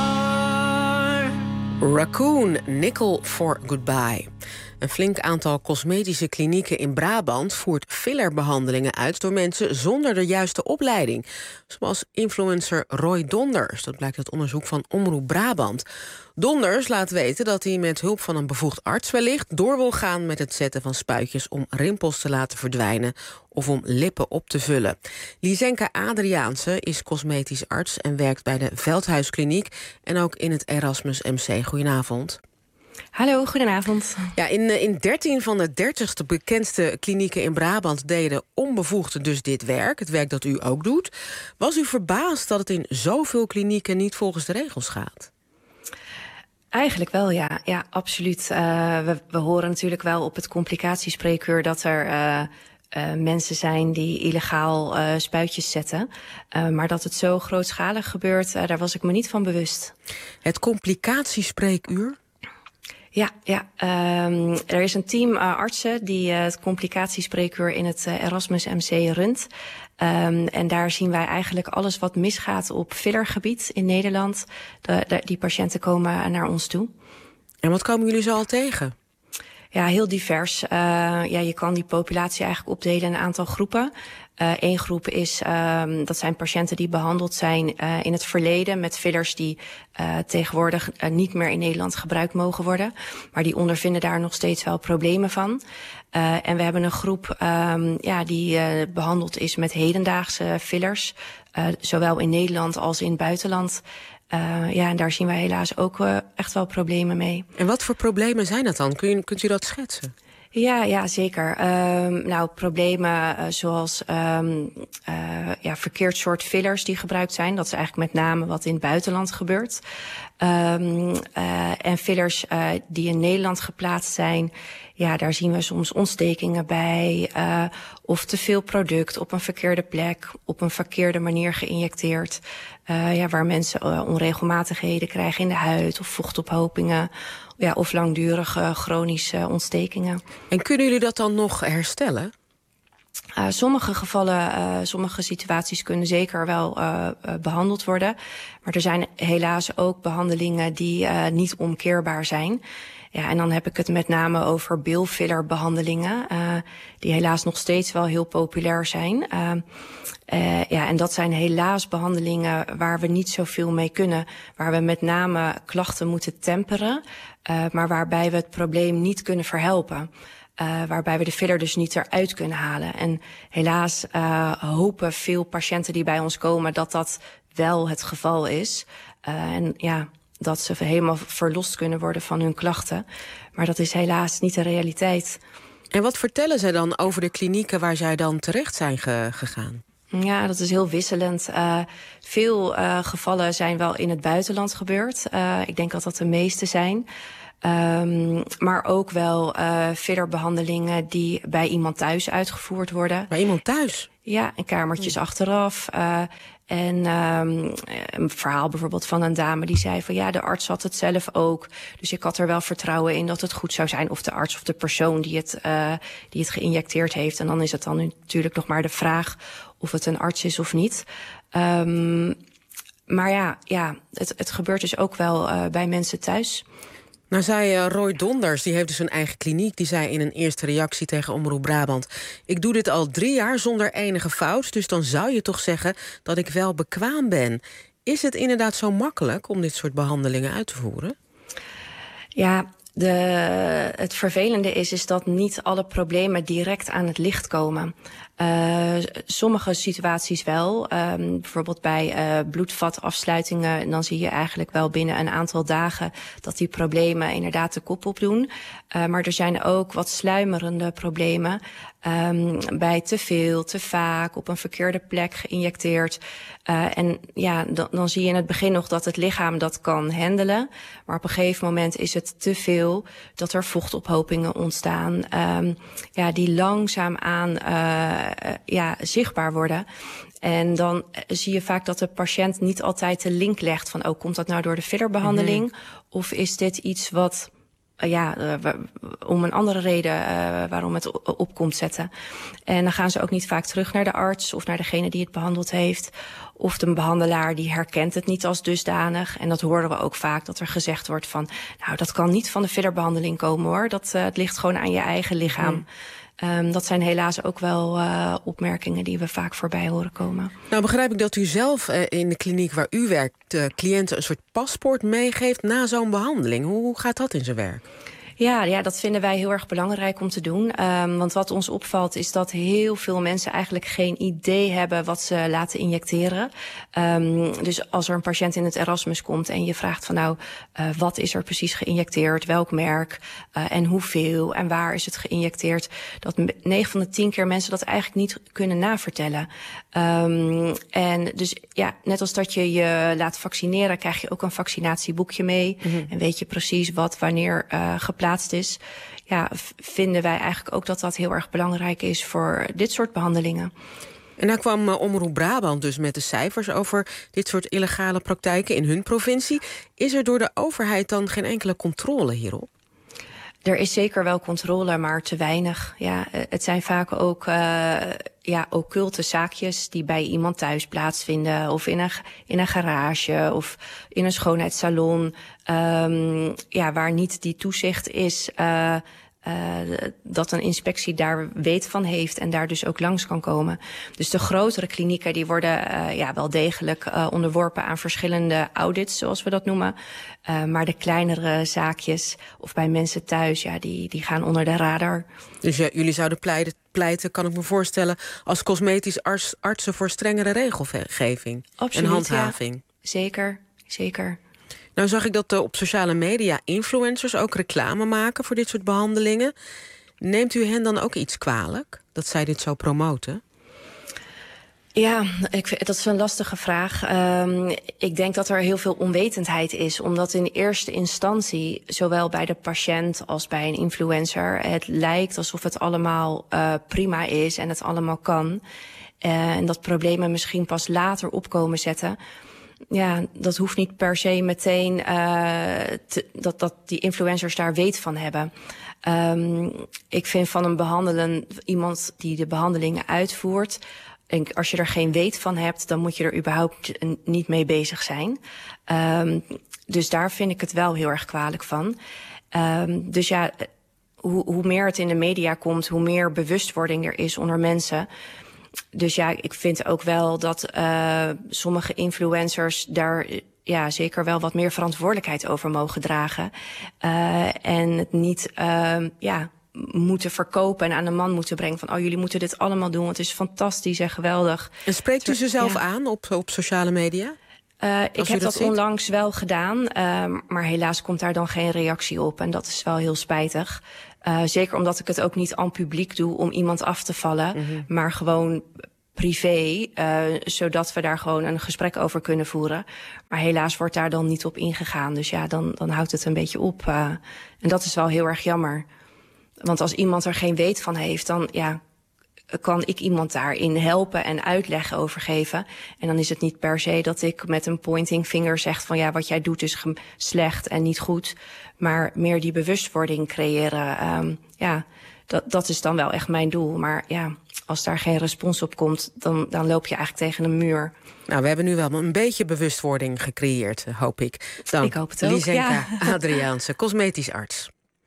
Speaker 1: far.
Speaker 11: Raccoon, Nickel for Goodbye. Een flink aantal cosmetische klinieken in Brabant voert fillerbehandelingen uit door mensen zonder de juiste opleiding. Zoals influencer Roy Donders. Dat blijkt uit onderzoek van Omroep Brabant. Donders laat weten dat hij met hulp van een bevoegd arts wellicht door wil gaan met het zetten van spuitjes om rimpels te laten verdwijnen of om lippen op te vullen. Lisenka Adriaanse is cosmetisch arts en werkt bij de Veldhuiskliniek en ook in het Erasmus M C. Goedenavond.
Speaker 2: Hallo, goedenavond.
Speaker 11: Ja, in, in dertien van de dertig bekendste klinieken in Brabant deden onbevoegden dus dit werk. Het werk dat u ook doet. Was u verbaasd dat het in zoveel klinieken niet volgens de regels gaat?
Speaker 2: Eigenlijk wel, ja. Ja, absoluut. Uh, we, we horen natuurlijk wel op het complicatiespreekuur dat er uh, uh, mensen zijn die illegaal uh, spuitjes zetten. Uh, maar dat het zo grootschalig gebeurt, uh, daar was ik me niet van bewust.
Speaker 11: Het complicatiespreekuur?
Speaker 2: Ja, ja. Um, er is een team uh, artsen die uh, het complicatiespreekuur in het uh, Erasmus M C runt. Um, en daar zien wij eigenlijk alles wat misgaat op fillergebied in Nederland. De, de, die patiënten komen naar ons toe.
Speaker 11: En wat komen jullie zo al tegen?
Speaker 2: Ja, heel divers. Uh, ja, je kan die populatie eigenlijk opdelen in een aantal groepen. Eén uh, groep is, um, dat zijn patiënten die behandeld zijn uh, in het verleden met fillers die uh, tegenwoordig uh, niet meer in Nederland gebruikt mogen worden. Maar die ondervinden daar nog steeds wel problemen van. Uh, en we hebben een groep um, ja, die uh, behandeld is met hedendaagse fillers. Uh, zowel in Nederland als in het buitenland. Uh, ja, en daar zien wij helaas ook uh, echt wel problemen mee.
Speaker 11: En wat voor problemen zijn dat dan? Kun je, kunt u dat schetsen?
Speaker 2: Ja, ja, zeker. Um, nou, problemen uh, zoals um, uh, ja, verkeerd soort fillers die gebruikt zijn. Dat is eigenlijk met name wat in het buitenland gebeurt. Um, uh, en fillers uh, die in Nederland geplaatst zijn, ja, daar zien we soms ontstekingen bij. Uh, of te veel product op een verkeerde plek, op een verkeerde manier geïnjecteerd. Uh, ja, waar mensen uh, onregelmatigheden krijgen in de huid of vochtophopingen. Ja, of langdurige chronische ontstekingen.
Speaker 11: En kunnen jullie dat dan nog herstellen?
Speaker 2: Uh, sommige gevallen, uh, sommige situaties kunnen zeker wel uh, uh, behandeld worden. Maar er zijn helaas ook behandelingen die uh, niet omkeerbaar zijn. Ja, en dan heb ik het met name over bilfillerbehandelingen, uh, die helaas nog steeds wel heel populair zijn. Uh, uh, ja, en dat zijn helaas behandelingen waar we niet zoveel mee kunnen, waar we met name klachten moeten temperen, uh, maar waarbij we het probleem niet kunnen verhelpen. Uh, waarbij we de filler dus niet eruit kunnen halen. En helaas uh, hopen veel patiënten die bij ons komen dat dat wel het geval is. Uh, en ja, dat ze helemaal verlost kunnen worden van hun klachten. Maar dat is helaas niet de realiteit.
Speaker 11: En wat vertellen zij dan over de klinieken waar zij dan terecht zijn ge- gegaan?
Speaker 2: Ja, dat is heel wisselend. Uh, veel uh, gevallen zijn wel in het buitenland gebeurd. Uh, ik denk dat dat de meeste zijn. Um, maar ook wel uh, fillerbehandelingen die bij iemand thuis uitgevoerd worden.
Speaker 11: Bij iemand thuis?
Speaker 2: Ja, en kamertjes hmm. achteraf. Uh, en um, een verhaal bijvoorbeeld van een dame die zei van ja, de arts had het zelf ook. Dus ik had er wel vertrouwen in dat het goed zou zijn. Of de arts of de persoon die het, uh, die het geïnjecteerd heeft. En dan is het dan natuurlijk nog maar de vraag of het een arts is of niet. Um, maar ja, ja het, het gebeurt dus ook wel uh, bij mensen thuis.
Speaker 11: Nou zei uh, Roy Donders, die heeft dus een eigen kliniek. Die zei in een eerste reactie tegen Omroep Brabant: ik doe dit al drie jaar zonder enige fout, dus dan zou je toch zeggen dat ik wel bekwaam ben. Is het inderdaad zo makkelijk om dit soort behandelingen uit te voeren?
Speaker 2: Ja, de, het vervelende is, is dat niet alle problemen direct aan het licht komen. Uh, sommige situaties wel. Um, bijvoorbeeld bij uh, bloedvatafsluitingen, dan zie je eigenlijk wel binnen een aantal dagen dat die problemen inderdaad de kop opdoen. Uh, maar er zijn ook wat sluimerende problemen. Um, bij te veel, te vaak, op een verkeerde plek geïnjecteerd. Uh, en ja, dan, dan zie je in het begin nog dat het lichaam dat kan handelen. Maar op een gegeven moment is het te veel dat er vochtophopingen ontstaan. Um, ja, die langzaamaan uh, ja, zichtbaar worden. En dan zie je vaak dat de patiënt niet altijd de link legt van, oh, komt dat nou door de fillerbehandeling? Mm-hmm. Of is dit iets wat ja, uh, om een andere reden uh, waarom het op komt zetten. En dan gaan ze ook niet vaak terug naar de arts of naar degene die het behandeld heeft. Of de behandelaar die herkent het niet als dusdanig. En dat horen we ook vaak, dat er gezegd wordt van... nou, dat kan niet van de fillerbehandeling komen, hoor. Dat uh, het ligt gewoon aan je eigen lichaam. Mm. Um, dat zijn helaas ook wel uh, opmerkingen die we vaak voorbij horen komen.
Speaker 11: Nou begrijp ik dat u zelf uh, in de kliniek waar u werkt... Uh, cliënten een soort paspoort meegeeft na zo'n behandeling. Hoe, hoe gaat dat in zijn werk?
Speaker 2: Ja, ja, dat vinden wij heel erg belangrijk om te doen. Um, want wat ons opvalt is dat heel veel mensen eigenlijk geen idee hebben wat ze laten injecteren. Um, dus als er een patiënt in het Erasmus komt en je vraagt van nou, uh, wat is er precies geïnjecteerd, welk merk uh, en hoeveel en waar is het geïnjecteerd, dat negen van de tien keer mensen dat eigenlijk niet kunnen navertellen. Um, en dus ja, net als dat je je laat vaccineren, krijg je ook een vaccinatieboekje mee. Mm-hmm. En weet je precies wat wanneer uh, geplaatst is. Ja, vinden wij eigenlijk ook dat dat heel erg belangrijk is voor dit soort behandelingen.
Speaker 11: En daar kwam uh, Omroep Brabant dus met de cijfers over dit soort illegale praktijken in hun provincie. Is er door de overheid dan geen enkele controle hierop?
Speaker 2: Er is zeker wel controle, maar te weinig. Ja, het zijn vaak ook uh, ja, occulte zaakjes die bij iemand thuis plaatsvinden. Of in een, in een garage of in een schoonheidssalon. Um, ja, waar niet die toezicht is uh, uh, dat een inspectie daar weet van heeft en daar dus ook langs kan komen. Dus de grotere klinieken die worden uh, ja, wel degelijk uh, onderworpen aan verschillende audits, zoals we dat noemen. Uh, maar de kleinere zaakjes of bij mensen thuis, ja, die, die gaan onder de radar.
Speaker 11: Dus ja, jullie zouden pleiten, pleiten, kan ik me voorstellen, als cosmetisch arts, artsen voor strengere regelgeving.
Speaker 2: Absoluut,
Speaker 11: en handhaving.
Speaker 2: Ja. Zeker, zeker.
Speaker 11: Nou zag ik dat op sociale media influencers ook reclame maken voor dit soort behandelingen. Neemt u hen dan ook iets kwalijk dat zij dit zo promoten?
Speaker 2: Ja, ik, dat is een lastige vraag. Um, ik denk dat er heel veel onwetendheid is. Omdat in eerste instantie, zowel bij de patiënt als bij een influencer, het lijkt alsof het allemaal uh, prima is en het allemaal kan. Uh, en dat problemen misschien pas later opkomen zetten. Ja, dat hoeft niet per se meteen uh, te, dat, dat die influencers daar weet van hebben. Um, ik vind van een behandelen, iemand die de behandelingen uitvoert, en als je er geen weet van hebt, dan moet je er überhaupt niet mee bezig zijn. Um, dus daar vind ik het wel heel erg kwalijk van. Um, dus ja, hoe, hoe meer het in de media komt, hoe meer bewustwording er is onder mensen. Dus ja, ik vind ook wel dat uh, sommige influencers daar ja, zeker wel wat meer verantwoordelijkheid over mogen dragen. Uh, en het niet uh, ja, moeten verkopen en aan de man moeten brengen van oh, jullie moeten dit allemaal doen, want het is fantastisch en geweldig.
Speaker 11: En spreekt u ze zelf ja. aan op, op sociale media?
Speaker 2: Uh, ik heb dat, dat onlangs wel gedaan, uh, maar helaas komt daar dan geen reactie op. En dat is wel heel spijtig. Uh, zeker omdat ik het ook niet aan publiek doe om iemand af te vallen, mm-hmm. maar gewoon privé, uh, zodat we daar gewoon een gesprek over kunnen voeren. Maar helaas wordt daar dan niet op ingegaan. Dus ja, dan, dan houdt het een beetje op. Uh, en dat is wel heel erg jammer. Want als iemand er geen weet van heeft, dan ja, kan ik iemand daarin helpen en uitleg over geven. En dan is het niet per se dat ik met een pointing finger zeg van ja, wat jij doet is slecht en niet goed. Maar meer die bewustwording creëren. Um, ja, dat, dat is dan wel echt mijn doel. Maar ja, als daar geen respons op komt, dan, dan loop je eigenlijk tegen een muur.
Speaker 11: Nou, we hebben nu wel een beetje bewustwording gecreëerd, hoop ik. Dank,
Speaker 2: ik hoop het ook,
Speaker 11: Lisenka
Speaker 2: ja.
Speaker 11: Adriaanse, cosmetisch arts.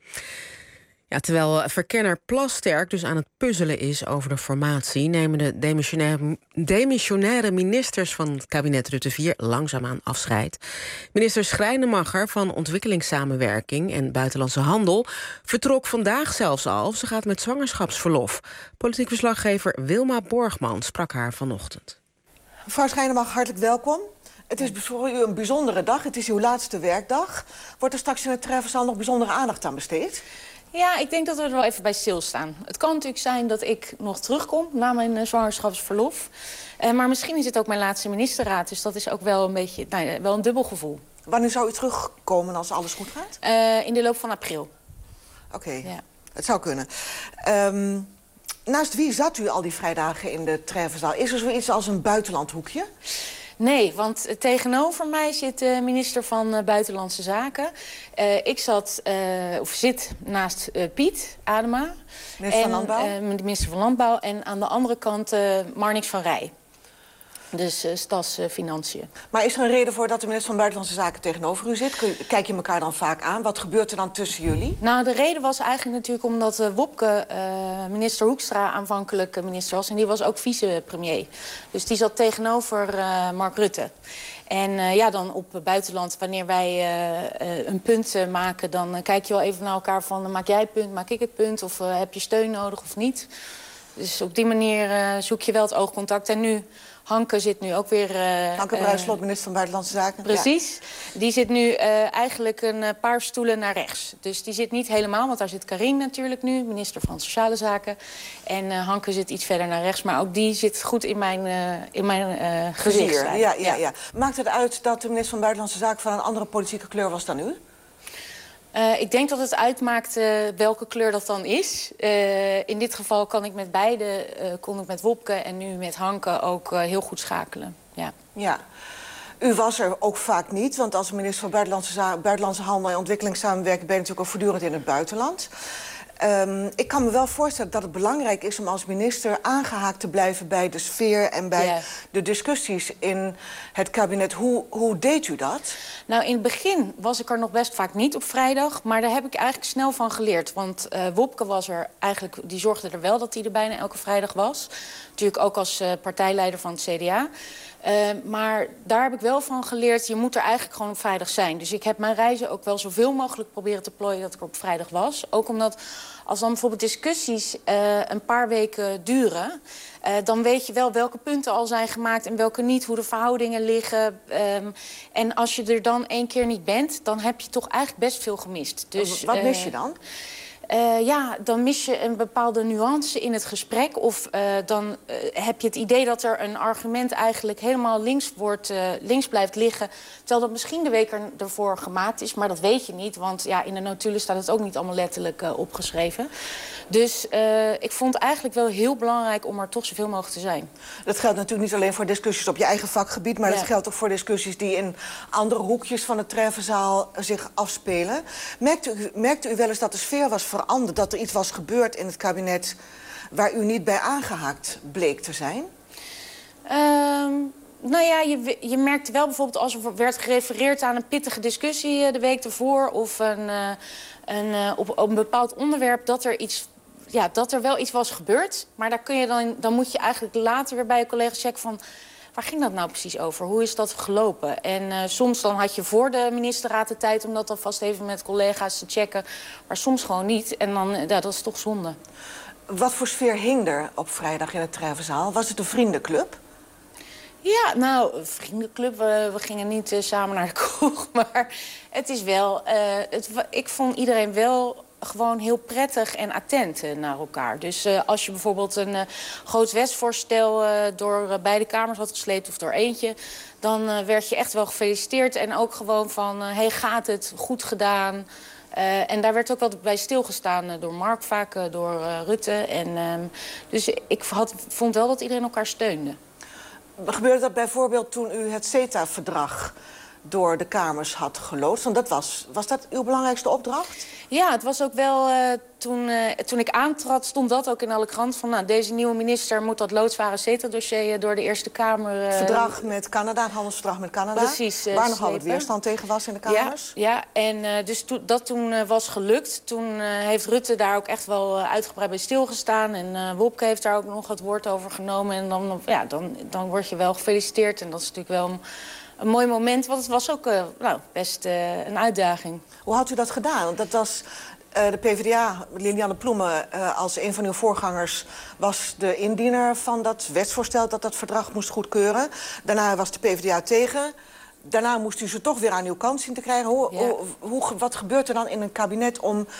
Speaker 11: Ja, terwijl verkenner Plasterk dus aan het puzzelen is over de formatie, nemen de demissionaire, demissionaire ministers van het kabinet Rutte vier langzaamaan afscheid. Minister Schrijnemacher van Ontwikkelingssamenwerking en Buitenlandse Handel vertrok vandaag zelfs al. Ze gaat met zwangerschapsverlof. Politiek verslaggever Wilma Borgman sprak haar vanochtend.
Speaker 3: Mevrouw Schrijnemacher, hartelijk welkom. Het is voor u een bijzondere dag. Het is uw laatste werkdag. Wordt er straks in het treffenzaal nog bijzondere aandacht aan besteed?
Speaker 22: Ja, ik denk dat we er wel even bij stilstaan. Het kan natuurlijk zijn dat ik nog terugkom na mijn uh, zwangerschapsverlof. Uh, maar misschien is het ook mijn laatste ministerraad. Dus dat is ook wel een beetje, nou, wel een dubbel gevoel.
Speaker 3: Wanneer zou u terugkomen als alles goed gaat?
Speaker 22: Uh, in de loop van april.
Speaker 3: Oké, okay. Ja. Het zou kunnen. Um, naast wie zat u al die vrijdagen in de treffenzaal? Is er zoiets als een buitenlandhoekje?
Speaker 22: Nee, want tegenover mij zit de minister van uh, Buitenlandse Zaken. Uh, ik zat, uh, of zit naast uh, Piet Adema.
Speaker 3: Minister
Speaker 22: en,
Speaker 3: van Landbouw?
Speaker 22: Uh, de minister van Landbouw. En aan de andere kant uh, Marnix van Rij. Dus uh, Stas uh, Financiën.
Speaker 3: Maar is er een reden voor dat de minister van Buitenlandse Zaken tegenover u zit? Kijk je elkaar dan vaak aan? Wat gebeurt er dan tussen jullie?
Speaker 22: Nou, de reden was eigenlijk natuurlijk omdat uh, Wopke, uh, minister Hoekstra, aanvankelijk uh, minister was. En die was ook vicepremier. Dus die zat tegenover uh, Mark Rutte. En uh, ja, dan op buitenland, wanneer wij uh, uh, een punt uh, maken... dan uh, kijk je wel even naar elkaar van, uh, maak jij het punt, maak ik het punt? Of uh, heb je steun nodig of niet? Dus op die manier uh, zoek je wel het oogcontact. En nu... Hanke zit nu ook weer... Uh,
Speaker 3: Hanke Bruinslot, minister van Buitenlandse Zaken.
Speaker 22: Precies. Ja. Die zit nu uh, eigenlijk een uh, paar stoelen naar rechts. Dus die zit niet helemaal, want daar zit Karin natuurlijk nu, minister van Sociale Zaken. En uh, Hanke zit iets verder naar rechts, maar ook die zit goed in mijn, uh, in mijn uh, gezicht.
Speaker 3: Ja, ja, ja, ja. Maakt het uit dat de minister van Buitenlandse Zaken van een andere politieke kleur was dan u?
Speaker 22: Uh, ik denk dat het uitmaakt uh, welke kleur dat dan is. Uh, in dit geval kan ik met beide, uh, kon ik met Wopke en nu met Hanke ook uh, heel goed schakelen. Ja.
Speaker 3: Ja. U was er ook vaak niet, want als minister van Buitenlandse, Za- Buitenlandse Handel en Ontwikkelingssamenwerking ben je natuurlijk ook voortdurend in het buitenland. Um, ik kan me wel voorstellen dat het belangrijk is om als minister aangehaakt te blijven bij de sfeer en bij yeah. de discussies in het kabinet. Hoe, hoe deed u dat?
Speaker 22: Nou, in het begin was ik er nog best vaak niet op vrijdag, maar daar heb ik eigenlijk snel van geleerd. Want uh, Wopke was er eigenlijk, die zorgde er wel dat hij er bijna elke vrijdag was. Natuurlijk ook als uh, partijleider van het C D A. Uh, maar daar heb ik wel van geleerd, je moet er eigenlijk gewoon op vrijdag zijn. Dus ik heb mijn reizen ook wel zoveel mogelijk proberen te plooien dat ik er op vrijdag was. Ook omdat als dan bijvoorbeeld discussies uh, een paar weken duren... Uh, dan weet je wel welke punten al zijn gemaakt en welke niet, hoe de verhoudingen liggen. Um, en als je er dan één keer niet bent, dan heb je toch eigenlijk best veel gemist. Dus,
Speaker 3: Wat mis je dan?
Speaker 22: Uh, ja, dan mis je een bepaalde nuance in het gesprek. Of uh, dan uh, heb je het idee dat er een argument eigenlijk helemaal links, wordt, uh, links blijft liggen. Terwijl dat misschien de week er, ervoor gemaakt is, maar dat weet je niet. Want ja, in de notulen staat het ook niet allemaal letterlijk uh, opgeschreven. Dus uh, ik vond het eigenlijk wel heel belangrijk om er toch zoveel mogelijk te zijn.
Speaker 3: Dat geldt natuurlijk niet alleen voor discussies op je eigen vakgebied, maar ja. dat geldt ook voor discussies die in andere hoekjes van de treffenzaal zich afspelen. Merkte u, merkte u wel eens dat de sfeer was veranderd, dat er iets was gebeurd in het kabinet waar u niet bij aangehaakt bleek te zijn?
Speaker 22: Um... Nou ja, je, je merkte wel bijvoorbeeld als er werd gerefereerd aan een pittige discussie de week ervoor of een, een, op, op een bepaald onderwerp dat er iets, ja, dat er wel iets was gebeurd. Maar daar kun je dan, dan moet je eigenlijk later weer bij je collega's checken van waar ging dat nou precies over? Hoe is dat gelopen? En uh, soms dan had je voor de ministerraad de tijd om dat alvast even met collega's te checken, maar soms gewoon niet. En dan, ja, dat is toch zonde.
Speaker 3: Wat voor sfeer hing er op vrijdag in het treffenzaal? Was het een vriendenclub?
Speaker 22: Ja, nou, een vriendenclub, we, we gingen niet uh, samen naar de kroeg. Maar het is wel, uh, het, ik vond iedereen wel gewoon heel prettig en attent uh, naar elkaar. Dus uh, als je bijvoorbeeld een uh, groot wetsvoorstel uh, door uh, beide kamers had gesleept of door eentje, dan uh, werd je echt wel gefeliciteerd. En ook gewoon van, hé, uh, hey, gaat het? Goed gedaan. Uh, en daar werd ook wel bij stilgestaan uh, door Mark, vaak uh, door uh, Rutte. En, um, dus ik had, vond wel dat iedereen elkaar steunde.
Speaker 3: Gebeurde dat bijvoorbeeld toen u het CETA-verdrag door de Kamers had geloodst? Want dat was, was dat uw belangrijkste opdracht?
Speaker 22: Ja, het was ook wel, uh, toen, uh, toen ik aantrad, stond dat ook in alle kranten van, nou, deze nieuwe minister moet dat loodzware CETA-dossier door de Eerste Kamer. Uh,
Speaker 3: Verdrag met Canada, het handelsverdrag met Canada.
Speaker 22: Precies. Uh,
Speaker 3: waar nogal wat weerstand tegen was in de Kamers.
Speaker 22: Ja, ja. En uh, dus to, dat toen uh, was gelukt. Toen uh, heeft Rutte daar ook echt wel uh, uitgebreid bij stilgestaan. En uh, Wopke heeft daar ook nog het woord over genomen. En dan, ja, dan, dan word je wel gefeliciteerd. En dat is natuurlijk wel een, een mooi moment, want het was ook uh, nou, best uh, een uitdaging.
Speaker 3: Hoe had u dat gedaan? Want dat was uh, de PvdA, Lilianne Ploemen, uh, als een van uw voorgangers, was de indiener van dat wetsvoorstel dat dat verdrag moest goedkeuren. Daarna was de PvdA tegen. Daarna moest u ze toch weer aan uw kant zien te krijgen. Hoe,
Speaker 22: Ja.
Speaker 3: hoe, hoe, wat gebeurt er dan in een kabinet om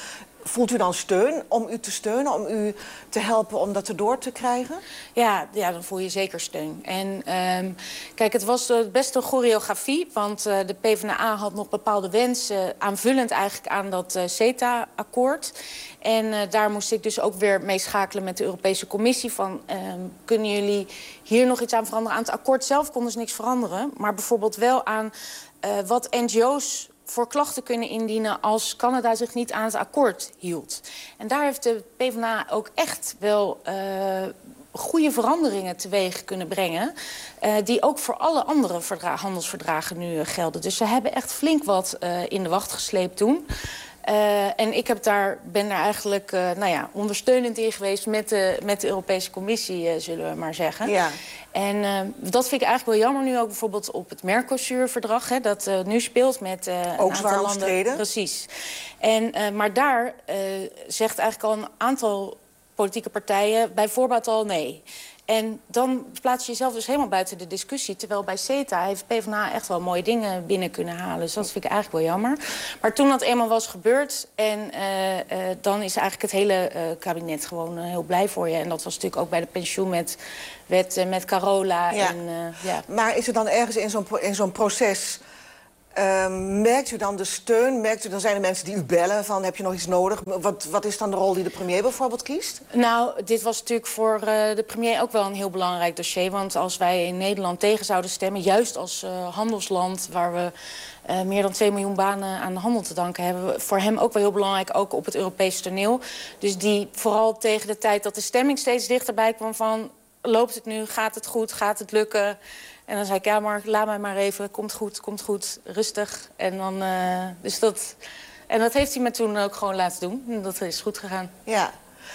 Speaker 3: voelt u dan steun om u te steunen, om u te helpen om dat erdoor te krijgen?
Speaker 22: Ja, ja, dan voel je zeker steun. En um, kijk, het was uh, best een choreografie, want uh, de PvdA had nog bepaalde wensen, aanvullend eigenlijk aan dat uh, CETA-akkoord. En uh, daar moest ik dus ook weer mee schakelen met de Europese Commissie van, um, kunnen jullie hier nog iets aan veranderen? Aan het akkoord zelf konden ze niks veranderen, maar bijvoorbeeld wel aan uh, wat N G O's voor klachten kunnen indienen als Canada zich niet aan het akkoord hield. En daar heeft de PvdA ook echt wel uh, goede veranderingen teweeg kunnen brengen, Uh, die ook voor alle andere handelsverdragen nu uh, gelden. Dus ze hebben echt flink wat uh, in de wacht gesleept toen. Uh, en ik heb daar, ben daar eigenlijk uh, nou ja, ondersteunend in geweest met de, met de Europese Commissie, uh, zullen we maar zeggen. Ja. En uh, dat vind ik eigenlijk wel jammer nu ook bijvoorbeeld op het Mercosur-verdrag, hè, dat uh, nu speelt met uh, een
Speaker 3: ook
Speaker 22: aantal landen. Precies. En, uh, maar daar uh, zegt eigenlijk al een aantal politieke partijen bijvoorbeeld al nee. En dan plaats je jezelf dus helemaal buiten de discussie. Terwijl bij CETA heeft PvdA echt wel mooie dingen binnen kunnen halen. Dus dat vind ik eigenlijk wel jammer. Maar toen dat eenmaal was gebeurd, en uh, uh, dan is eigenlijk het hele uh, kabinet gewoon uh, heel blij voor je. En dat was natuurlijk ook bij de pensioenwet uh, met Carola.
Speaker 3: Ja.
Speaker 22: En, uh, ja.
Speaker 3: Maar is er dan ergens in zo'n in zo'n proces, Uh, merkt u dan de steun? Merkt u, dan zijn er mensen die u bellen van, heb je nog iets nodig? Wat, wat is dan de rol die de premier bijvoorbeeld kiest?
Speaker 22: Nou, dit was natuurlijk voor uh, de premier ook wel een heel belangrijk dossier. Want als wij in Nederland tegen zouden stemmen, juist als uh, handelsland waar we uh, meer dan twee miljoen banen aan de handel te danken hebben, voor hem ook wel heel belangrijk, ook op het Europese toneel. Dus die vooral tegen de tijd dat de stemming steeds dichterbij kwam van, loopt het nu, gaat het goed, gaat het lukken? En dan zei ik, ja, Mark, laat mij maar even. Komt goed, komt goed, rustig. En dan, uh, dus dat, en dat heeft hij me toen ook gewoon laten doen. En dat is goed gegaan.
Speaker 3: Ja.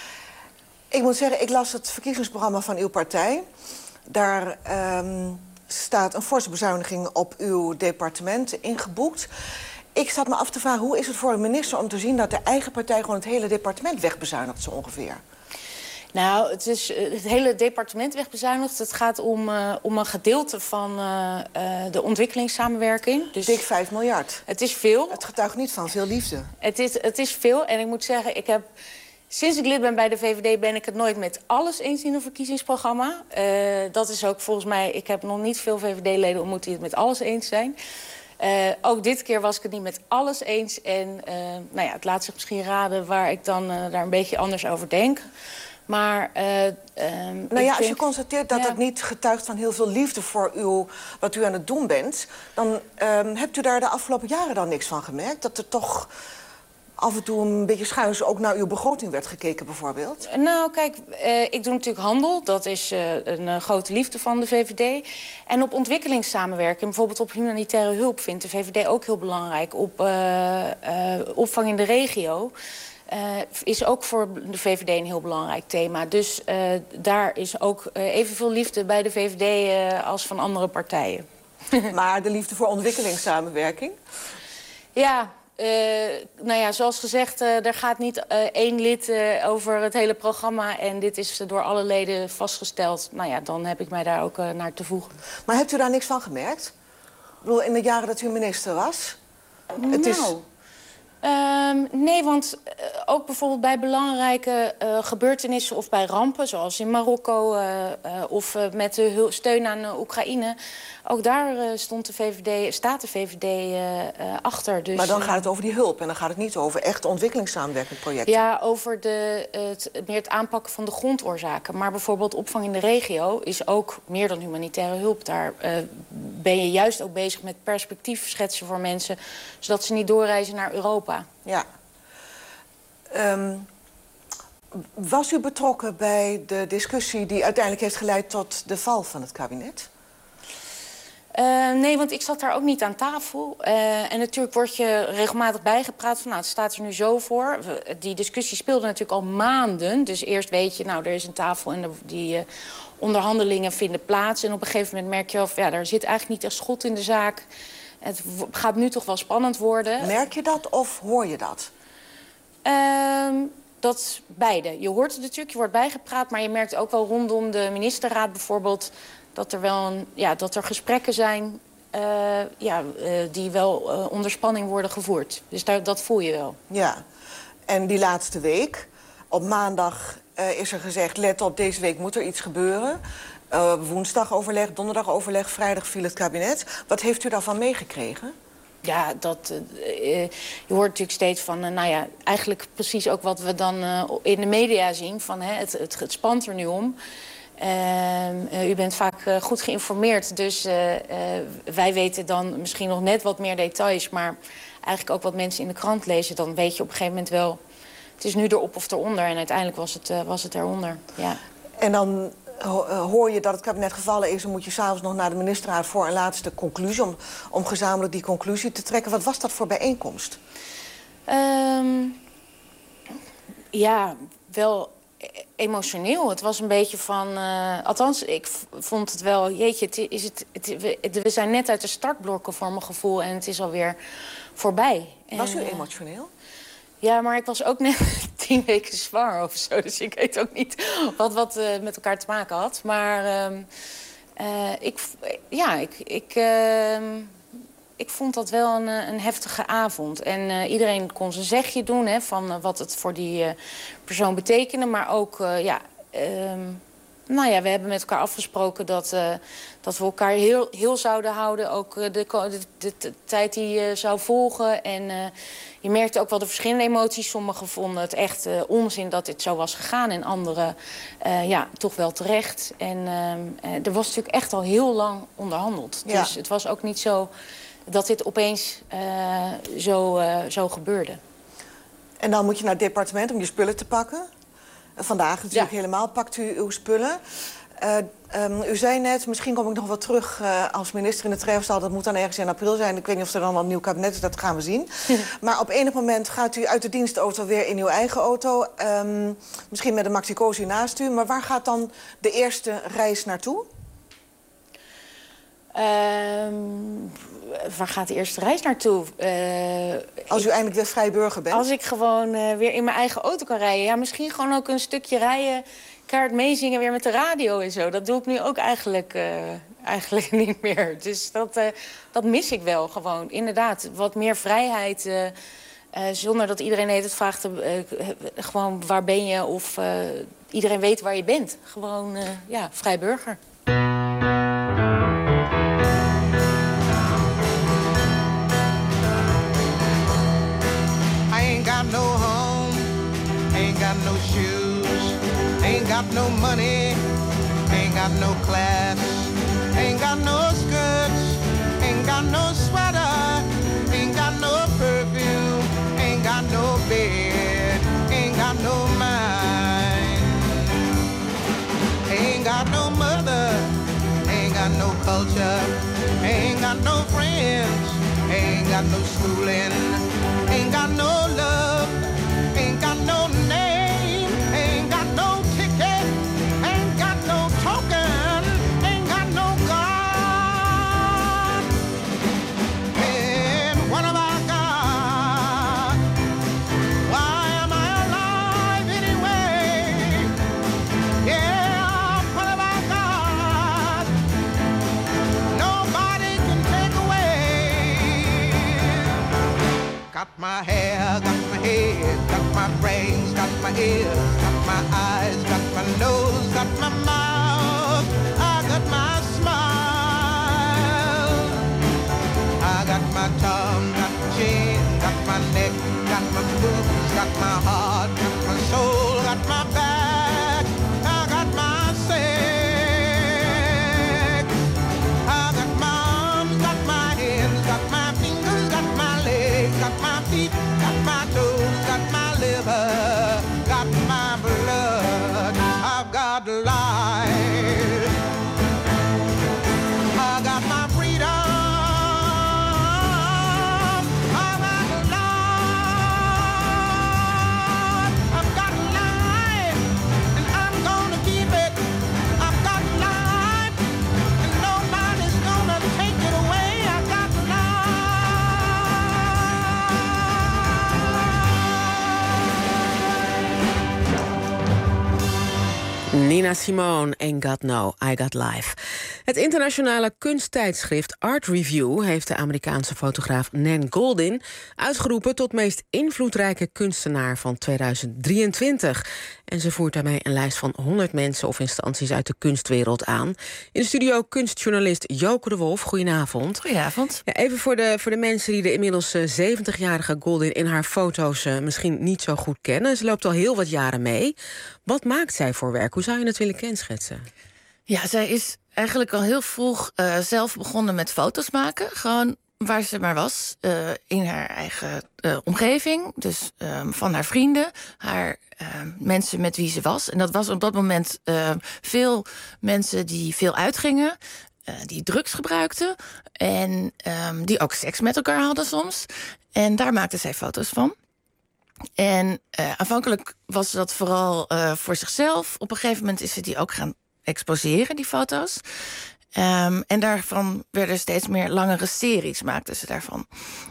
Speaker 3: Ik moet zeggen, ik las het verkiezingsprogramma van uw partij. Daar um, staat een forse bezuiniging op uw departement ingeboekt. Ik zat me af te vragen, hoe is het voor een minister om te zien dat de eigen partij gewoon het hele departement wegbezuinigt, zo ongeveer?
Speaker 22: Nou, het is het hele departement wegbezuinigd. Het gaat om, uh, om een gedeelte van uh, uh, de ontwikkelingssamenwerking. Dus
Speaker 3: dik vijf miljard.
Speaker 22: Het is veel.
Speaker 3: Het getuigt niet van veel liefde.
Speaker 22: Het is, het is veel. En ik moet zeggen, ik heb, sinds ik lid ben bij de V V D ben ik het nooit met alles eens in een verkiezingsprogramma. Uh, dat is ook volgens mij, ik heb nog niet veel V V D-leden ontmoet die het met alles eens zijn. Uh, ook dit keer was ik het niet met alles eens. En uh, nou ja, het laat zich misschien raden waar ik dan uh, daar een beetje anders over denk. Maar, uh, um,
Speaker 3: nou ja, als
Speaker 22: denk,
Speaker 3: je constateert dat ja. het niet getuigt van heel veel liefde voor u, wat u aan het doen bent, dan um, hebt u daar de afgelopen jaren dan niks van gemerkt? Dat er toch af en toe een beetje schuins ook naar uw begroting werd gekeken, bijvoorbeeld?
Speaker 22: Nou, kijk, uh, ik doe natuurlijk handel. Dat is uh, een uh, grote liefde van de V V D. En op ontwikkelingssamenwerking, bijvoorbeeld op humanitaire hulp, vindt de V V D ook heel belangrijk. Op uh, uh, opvang in de regio Uh, is ook voor de V V D een heel belangrijk thema. Dus uh, daar is ook uh, evenveel liefde bij de V V D uh, als van andere partijen.
Speaker 3: Maar de liefde voor ontwikkelingssamenwerking?
Speaker 22: Ja, uh, nou ja, zoals gezegd, uh, er gaat niet uh, één lid uh, over het hele programma. En dit is uh, door alle leden vastgesteld. Nou ja, dan heb ik mij daar ook uh, naar te voegen.
Speaker 3: Maar hebt u daar niks van gemerkt? Ik bedoel, in de jaren dat u minister was?
Speaker 22: Nou.
Speaker 3: Het is...
Speaker 22: Um, nee, want uh, ook bijvoorbeeld bij belangrijke uh, gebeurtenissen of bij rampen, zoals in Marokko uh, uh, of uh, met de steun aan uh, Oekraïne, ook daar uh, stond de V V D, staat de V V D uh, uh, achter. Dus,
Speaker 3: maar dan gaat het over die hulp en dan gaat het niet over echt ontwikkelingssamenwerkingsprojecten.
Speaker 22: Ja, over de, uh, het, meer het aanpakken van de grondoorzaken. Maar bijvoorbeeld opvang in de regio is ook meer dan humanitaire hulp. Daar uh, ben je juist ook bezig met perspectief schetsen voor mensen, zodat ze niet doorreizen naar Europa.
Speaker 3: Ja. Um, was u betrokken bij de discussie die uiteindelijk heeft geleid tot de val van het kabinet?
Speaker 22: Uh, nee, want ik zat daar ook niet aan tafel. Uh, en natuurlijk word je regelmatig bijgepraat van, nou, het staat er nu zo voor. Die discussie speelde natuurlijk al maanden. Dus eerst weet je, nou, er is een tafel en de, die uh, onderhandelingen vinden plaats. En op een gegeven moment merk je af, ja, daar zit eigenlijk niet echt schot in de zaak. Het gaat nu toch wel spannend worden.
Speaker 3: Merk je dat of hoor je dat?
Speaker 22: Uh, dat beide. Je hoort het natuurlijk, je wordt bijgepraat, maar je merkt ook wel rondom de ministerraad bijvoorbeeld dat er wel een, ja, dat er gesprekken zijn uh, ja, uh, die wel uh, onder spanning worden gevoerd. Dus daar, dat voel je wel.
Speaker 3: Ja. En die laatste week, op maandag uh, is er gezegd... let op, deze week moet er iets gebeuren. Uh, woensdag overleg, donderdag overleg, vrijdag viel het kabinet. Wat heeft u daarvan meegekregen?
Speaker 22: Ja, dat, uh, je hoort natuurlijk steeds van, uh, nou ja, eigenlijk precies ook wat we dan uh, in de media zien. Van, hè, het, het, het spant er nu om. Uh, uh, u bent vaak uh, goed geïnformeerd, dus uh, uh, wij weten dan misschien nog net wat meer details. Maar eigenlijk ook wat mensen in de krant lezen, dan weet je op een gegeven moment wel... het is nu erop of eronder en uiteindelijk was het, uh, was het eronder, ja.
Speaker 3: En dan hoor je dat het kabinet gevallen is... dan moet je s'avonds nog naar de ministerraad voor een laatste conclusie... Om, om gezamenlijk die conclusie te trekken. Wat was dat voor bijeenkomst?
Speaker 22: Um, ja, wel emotioneel. Het was een beetje van... Uh, althans, ik vond het wel... Jeetje, het is het, het, we, we zijn net uit de startblokken voor mijn gevoel... en het is alweer voorbij.
Speaker 3: Was
Speaker 22: en,
Speaker 3: u emotioneel?
Speaker 22: Ja, maar ik was ook net tien weken zwanger of zo. Dus ik weet ook niet wat wat uh, met elkaar te maken had. Maar uh, uh, ik, ja, ik, ik, uh, ik vond dat wel een, een heftige avond. En uh, iedereen kon zijn zegje doen, hè, van uh, wat het voor die uh, persoon betekende. Maar ook, uh, ja... Uh, Nou ja, we hebben met elkaar afgesproken dat, uh, dat we elkaar heel, heel zouden houden. Ook uh, de, de, de, de tijd die uh, zou volgen. En uh, je merkte ook wel de verschillende emoties. Sommigen vonden het echt uh, onzin dat dit zo was gegaan. En anderen uh, ja, toch wel terecht. En uh, uh, er was natuurlijk echt al heel lang onderhandeld. Ja. Dus het was ook niet zo dat dit opeens uh, zo, uh, zo gebeurde.
Speaker 3: En dan moet je naar het departement om je spullen te pakken. Vandaag natuurlijk ja. helemaal pakt u uw spullen. Uh, um, u zei net, misschien kom ik nog wel terug uh, als minister in de treffzaal. Dat moet dan ergens in april zijn. Ik weet niet of er dan wel een nieuw kabinet is, dat gaan we zien. Maar op enig moment gaat u uit de dienstauto weer in uw eigen auto. Um, misschien met een Maxi-Cosi naast u. Maar waar gaat dan de eerste reis naartoe?
Speaker 22: Um, waar gaat de eerste reis naartoe? Uh,
Speaker 3: als u ik, eindelijk weer vrij burger bent?
Speaker 22: Als ik gewoon uh, weer in mijn eigen auto kan rijden. Ja, misschien gewoon ook een stukje rijden, kaart meezingen weer met de radio en zo. Dat doe ik nu ook eigenlijk, uh, eigenlijk niet meer. Dus dat, uh, dat mis ik wel gewoon. Inderdaad, wat meer vrijheid. Uh, uh, zonder dat iedereen het vraagt, uh, gewoon waar ben je? Of uh, iedereen weet waar je bent. Gewoon, uh, ja, vrij burger.
Speaker 4: Got no home, ain't got no shoes, ain't got no money, ain't got no class, ain't got no skirts, ain't got no sweater, ain't got no perfume, ain't got no bed, ain't got no mind, ain't got no mother, ain't got no culture, ain't got no friends, ain't got no schooling, ain't got no love, ain't got no name, ain't got no ticket, ain't got no token, ain't got no God. And what have I got? Why am I alive anyway? Yeah, what have I got? Nobody can take away. Got my hair, got my head, got my brains, got my ears, got my eyes, got my nose, got my mouth, I got my smile, I got my tongue, got my chin, got my neck, got my boobs, got my heart, got my soul, got my back, I got my sex, I got my arms, got my hands, got my fingers, got my legs, got my feet, got my toes, got my liver, got my blood, I've got life, I got my freedom, I've got life.
Speaker 11: Nina Simone, Ain't Got No, I Got Life. Het internationale kunsttijdschrift Art Review heeft de Amerikaanse fotograaf Nan Goldin uitgeroepen tot meest invloedrijke kunstenaar van tweeduizend drieëntwintig. En ze voert daarmee een lijst van honderd mensen of instanties uit de kunstwereld aan. In de studio kunstjournalist Joke de Wolf. Goedenavond.
Speaker 5: Goedenavond.
Speaker 11: Ja, even voor de, voor de mensen die de inmiddels zeventigjarige Goldin in haar foto's uh, misschien niet zo goed kennen. Ze loopt al heel wat jaren mee. Wat maakt zij voor werk? Hoe zou je het willen kenschetsen?
Speaker 5: Ja, zij is eigenlijk al heel vroeg uh, zelf begonnen met foto's maken. Gewoon waar ze maar was. Uh, in haar eigen uh, omgeving. Dus uh, van haar vrienden. Haar uh, mensen met wie ze was. En dat was op dat moment uh, veel mensen die veel uitgingen. Uh, die drugs gebruikten. En um, die ook seks met elkaar hadden soms. En daar maakte zij foto's van. En uh, aanvankelijk was dat vooral uh, voor zichzelf. Op een gegeven moment is ze die ook gaan exposeren, die foto's. Um, en daarvan werden steeds meer langere series, maakten ze daarvan.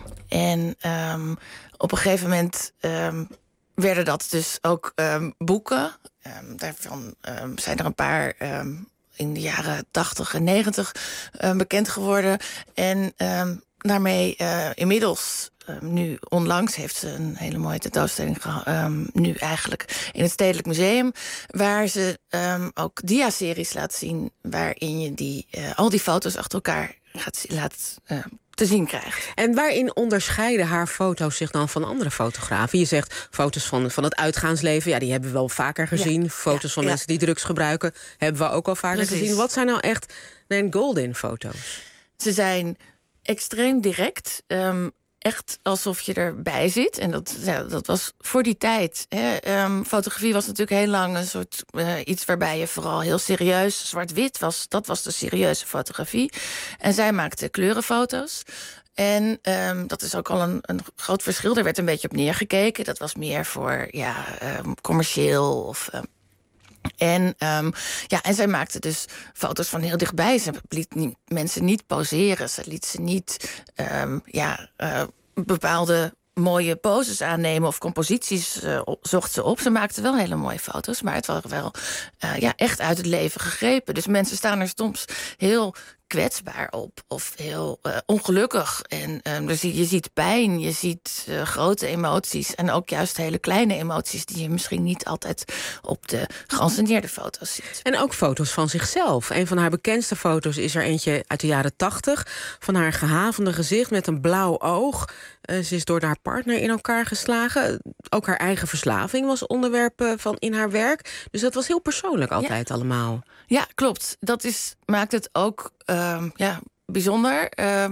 Speaker 5: En um, op een gegeven moment um, werden dat dus ook um, boeken. Um, daarvan um, zijn er een paar um, in de jaren tachtig en negentig um, bekend geworden. En um, daarmee uh, inmiddels... Um, nu onlangs heeft ze een hele mooie tentoonstelling gehad. Um, nu eigenlijk in het Stedelijk Museum. Waar ze um, ook dia-series laat zien. Waarin je die, uh, al die foto's achter elkaar gaat, laat uh, te zien krijgt.
Speaker 11: En waarin onderscheiden haar foto's zich dan van andere fotografen? Je zegt foto's van, van het uitgaansleven. Ja, die hebben we wel vaker gezien. Ja. Foto's ja, van ja. mensen die drugs gebruiken. Hebben we ook al vaker Precies. gezien. Wat zijn nou echt Nan Goldin foto's?
Speaker 5: Ze zijn extreem direct. Um, Echt alsof je erbij zit. En dat, ja, dat was voor die tijd. Hè. Um, fotografie was natuurlijk heel lang een soort uh, iets waarbij je vooral heel serieus... zwart-wit was, dat was de serieuze fotografie. En zij maakte kleurenfoto's. En um, dat is ook al een, een groot verschil. Er werd een beetje op neergekeken. Dat was meer voor ja, um, commercieel of... Um, En, um, ja, en zij maakte dus foto's van heel dichtbij. Ze liet niet, mensen niet poseren. Ze liet ze niet um, ja, uh, bepaalde mooie poses aannemen of composities uh, op, zocht ze op. Ze maakte wel hele mooie foto's, maar het waren wel uh, ja, echt uit het leven gegrepen. Dus mensen staan er soms heel kwetsbaar op of heel uh, ongelukkig. En um, dus je ziet pijn, je ziet uh, grote emoties... en ook juist hele kleine emoties... die je misschien niet altijd op de geanceneerde foto's ziet.
Speaker 11: En ook foto's van zichzelf. Een van haar bekendste foto's is er eentje uit de jaren tachtig... van haar gehavende gezicht met een blauw oog. Uh, ze is door haar partner in elkaar geslagen. Ook haar eigen verslaving was onderwerp van in haar werk. Dus dat was heel persoonlijk altijd ja. allemaal.
Speaker 5: Ja, klopt. Dat is, maakt het ook um, ja, bijzonder. Um,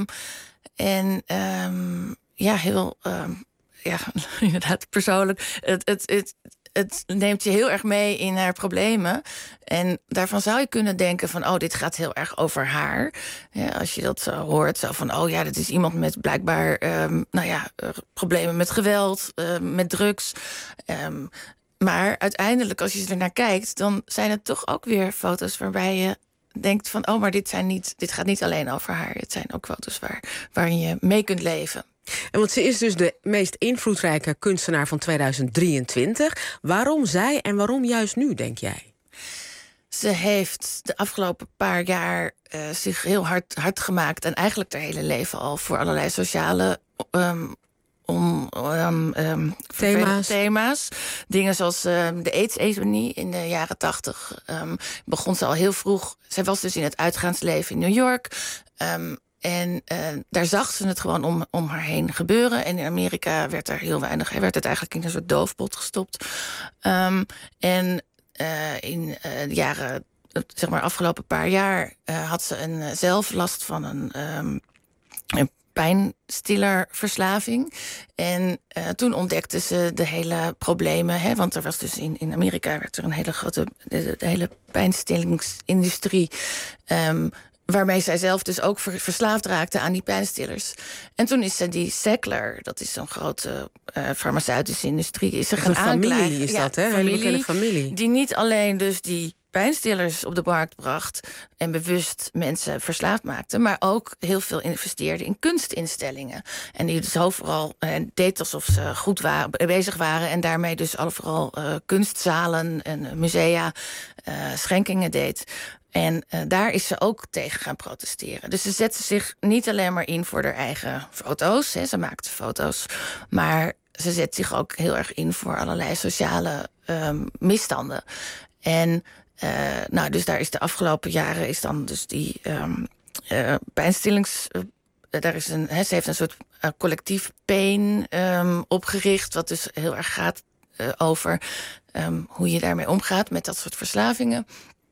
Speaker 5: en um, ja, heel um, ja, inderdaad persoonlijk. Het, het, het, het neemt je heel erg mee in haar problemen. En daarvan zou je kunnen denken van... oh, dit gaat heel erg over haar. Ja, als je dat zo hoort, zo van... oh ja, dat is iemand met blijkbaar um, nou ja, uh, problemen met geweld, uh, met drugs... Um, Maar uiteindelijk, als je er naar kijkt... dan zijn het toch ook weer foto's waarbij je denkt van... oh, maar dit, zijn niet, dit gaat niet alleen over haar. Het zijn ook foto's waar, waarin je mee kunt leven.
Speaker 11: En want ze is dus de meest invloedrijke kunstenaar van tweeduizend drieëntwintig. Waarom zij en waarom juist nu, denk jij?
Speaker 5: Ze heeft de afgelopen paar jaar uh, zich heel hard, hard gemaakt... en eigenlijk haar hele leven al voor allerlei sociale... Um, Om um, um,
Speaker 11: thema's.
Speaker 5: thema's. Dingen zoals um, de AIDS-epidemie in de jaren tachtig. Um, begon ze al heel vroeg. Zij was dus in het uitgaansleven in New York. Um, en uh, daar zag ze het gewoon om, om haar heen gebeuren. En in Amerika werd er heel weinig... werd het eigenlijk in een soort doofpot gestopt. Um, en uh, in uh, de jaren... zeg maar afgelopen paar jaar... Uh, had ze een, uh, zelf last van een... Um, een pijnstillerverslaving. En uh, toen ontdekte ze de hele problemen. Hè, want er was dus in, in Amerika werd er een hele grote de, de hele pijnstillingsindustrie. Um, waarmee zij zelf dus ook ver, verslaafd raakte aan die pijnstillers. En toen is ze die Sackler, dat is zo'n grote uh, farmaceutische industrie, is ze gaan aanklagen.
Speaker 11: Familie is dat, hè?
Speaker 5: Familie,
Speaker 11: hele bekende familie.
Speaker 5: Die niet alleen dus die pijnstillers op de markt bracht en bewust mensen verslaafd maakte, maar ook heel veel investeerde in kunstinstellingen. En die dus overal uh, deed alsof ze goed waren, bezig waren en daarmee dus overal uh, kunstzalen en musea, uh, schenkingen deed. En uh, daar is ze ook tegen gaan protesteren. Dus ze zette zich niet alleen maar in voor haar eigen foto's. Hè, ze maakte foto's. Maar ze zet zich ook heel erg in voor allerlei sociale um, misstanden. En uh, nou, dus daar is de afgelopen jaren is dan dus die um, uh, pijnstillings... Uh, daar is een, hè, ze heeft een soort uh, collectief pain um, opgericht, wat dus heel erg gaat uh, over um, hoe je daarmee omgaat met dat soort verslavingen.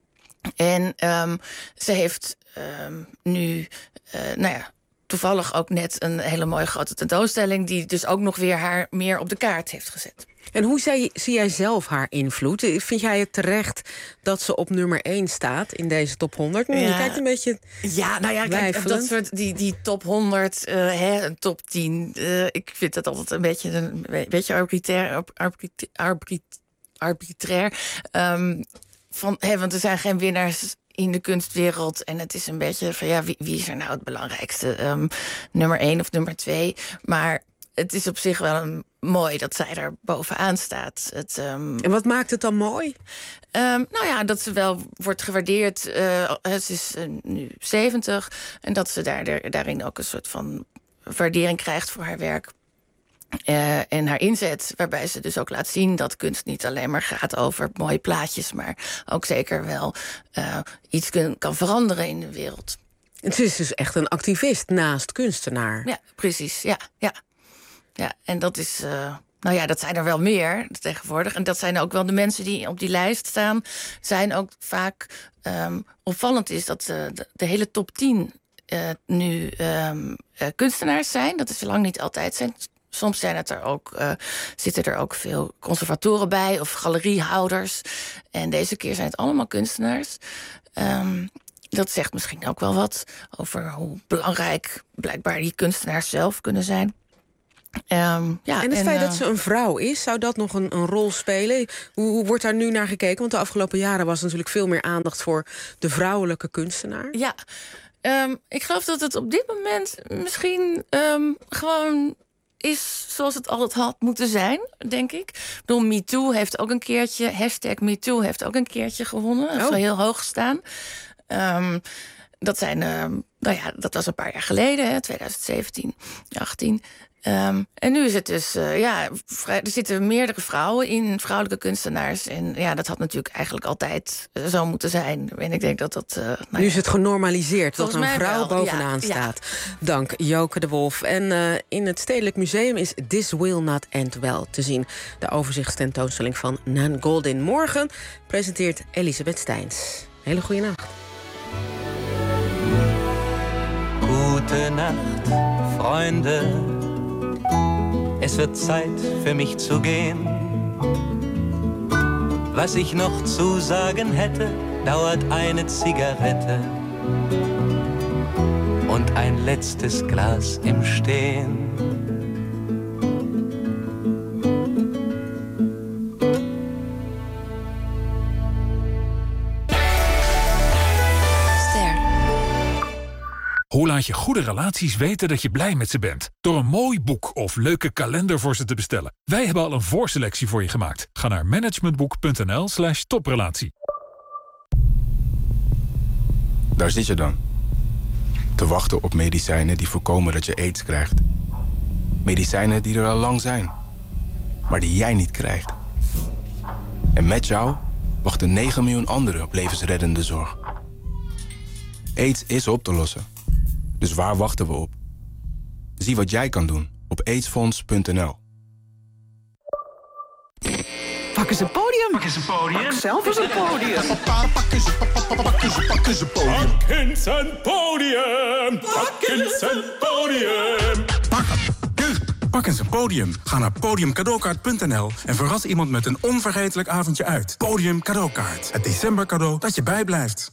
Speaker 5: En um, ze heeft um, nu, uh, nou ja, toevallig ook net een hele mooie grote tentoonstelling die dus ook nog weer haar meer op de kaart heeft gezet.
Speaker 11: En hoe zie, zie jij zelf haar invloed? Vind jij het terecht dat ze op nummer één staat in deze top honderd? Ja. Je kijkt een beetje
Speaker 5: Ja, nou ja, kijk, dat soort, die, die top honderd, uh, hè, een top tien. Uh, ik vind dat altijd een beetje, een beetje arbitrair. Arbitrair. arbitrair um, van, hè, want er zijn geen winnaars in de kunstwereld. En het is een beetje van, ja, wie, wie is er nou het belangrijkste? Um, nummer één of nummer twee? Maar het is op zich wel een, mooi dat zij daar bovenaan staat. Het, um...
Speaker 11: En wat maakt het dan mooi?
Speaker 5: Um, nou ja, dat ze wel wordt gewaardeerd. Uh, ze is uh, nu zeventig. En dat ze daar, daarin ook een soort van waardering krijgt voor haar werk. Uh, en haar inzet, waarbij ze dus ook laat zien dat kunst niet alleen maar gaat over mooie plaatjes, maar ook zeker wel uh, iets kun, kan veranderen in de wereld.
Speaker 11: Het is dus echt een activist naast kunstenaar.
Speaker 5: Ja, precies. Ja, ja. ja en dat is, uh, nou ja, dat zijn er wel meer tegenwoordig. En dat zijn ook wel de mensen die op die lijst staan, zijn ook vaak um, opvallend is dat uh, de, de hele top tien uh, nu um, uh, kunstenaars zijn. Dat is lang niet altijd zijn. Soms zijn het er ook, uh, zitten er ook veel conservatoren bij of galeriehouders. En deze keer zijn het allemaal kunstenaars. Um, dat zegt misschien ook wel wat over hoe belangrijk blijkbaar die kunstenaars zelf kunnen zijn. Um, ja,
Speaker 11: en het en, feit uh, dat ze een vrouw is, zou dat nog een, een rol spelen? Hoe, hoe wordt daar nu naar gekeken? Want de afgelopen jaren was er natuurlijk veel meer aandacht voor de vrouwelijke kunstenaar.
Speaker 5: Ja, um, ik geloof dat het op dit moment misschien um, gewoon is zoals het altijd had moeten zijn, denk ik. Ik bedoel, MeToo heeft ook een keertje, hashtag MeToo heeft ook een keertje gewonnen. Dat is wel heel hoog gestaan. Um, dat zijn, um, nou ja, dat was een paar jaar geleden, hè, twintig zeventien, achttien. Um, en nu is het dus, uh, ja, vrij, er zitten meerdere vrouwen in, vrouwelijke kunstenaars. En ja, dat had natuurlijk eigenlijk altijd uh, zo moeten zijn. En ik denk dat dat... Uh, nou
Speaker 11: nu is
Speaker 5: ja,
Speaker 11: het genormaliseerd dat een vrouw
Speaker 5: wel,
Speaker 11: bovenaan
Speaker 5: ja,
Speaker 11: staat.
Speaker 5: Ja.
Speaker 11: Dank, Joke de Wolf. En uh, in het Stedelijk Museum is This Will Not End Well te zien. De overzichtstentoonstelling van Nan Goldin. Morgen presenteert Elisabeth Steins. Hele goede nacht.
Speaker 6: Gute Nacht, Freunde. Es wird Zeit für mich zu gehen. Was ich noch zu sagen hätte, dauert eine Zigarette und ein letztes Glas im Stehen.
Speaker 8: Hoe laat je goede relaties weten dat je blij met ze bent? Door een mooi boek of leuke kalender voor ze te bestellen. Wij hebben al een voorselectie voor je gemaakt. Ga naar managementboek.nl slash toprelatie.
Speaker 23: Daar zit je dan. Te wachten op medicijnen die voorkomen dat je aids krijgt. Medicijnen die er al lang zijn. Maar die jij niet krijgt. En met jou wachten negen miljoen anderen op levensreddende zorg. Aids is op te lossen. Dus waar wachten we op? Zie wat jij kan doen op aidsfonds punt n l.
Speaker 1: Pak eens een podium. Pak eens een podium. Pak zelf eens een podium. Pak eens een podium. Pak eens een podium. Pak eens een podium.
Speaker 23: Pak het. Pak eens een podium. Ga naar podium cadeaukaart punt n l en verras iemand met een onvergetelijk avondje uit. Podium Cadeaukaart. Het decembercadeau dat je bijblijft.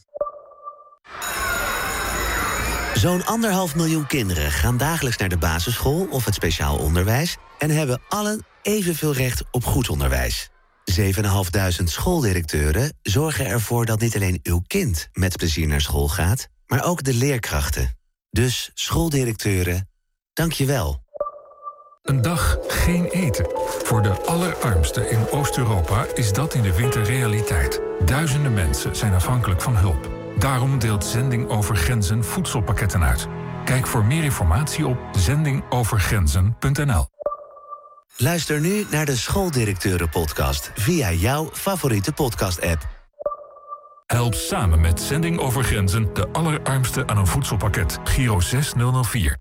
Speaker 24: Zo'n anderhalf miljoen kinderen gaan dagelijks naar de basisschool of het speciaal onderwijs en hebben allen evenveel recht op goed onderwijs. zevenduizend schooldirecteuren zorgen ervoor dat niet alleen uw kind met plezier naar school gaat, maar ook de leerkrachten. Dus schooldirecteuren, dank je wel.
Speaker 8: Een dag geen eten. Voor de allerarmsten in Oost-Europa is dat in de winter realiteit. Duizenden mensen zijn afhankelijk van hulp. Daarom deelt Zending Over Grenzen voedselpakketten uit. Kijk voor meer informatie op zending over grenzen punt n l.
Speaker 24: Luister nu naar de Schooldirecteuren-podcast via jouw favoriete podcast-app.
Speaker 8: Help samen met Zending Over Grenzen de allerarmsten aan een voedselpakket. Giro zes nul nul vier.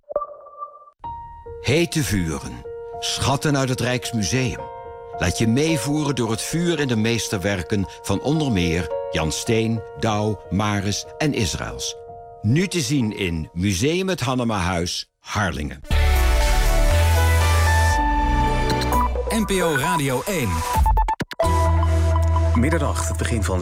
Speaker 7: Hete vuren. Schatten uit het Rijksmuseum. Laat je meevoeren door het vuur in de meesterwerken van onder meer Jan Steen, Douw, Maris en Israëls. Nu te zien in Museum het Hannemahuis, Harlingen.
Speaker 12: N P O Radio één.
Speaker 13: Middernacht, het begin van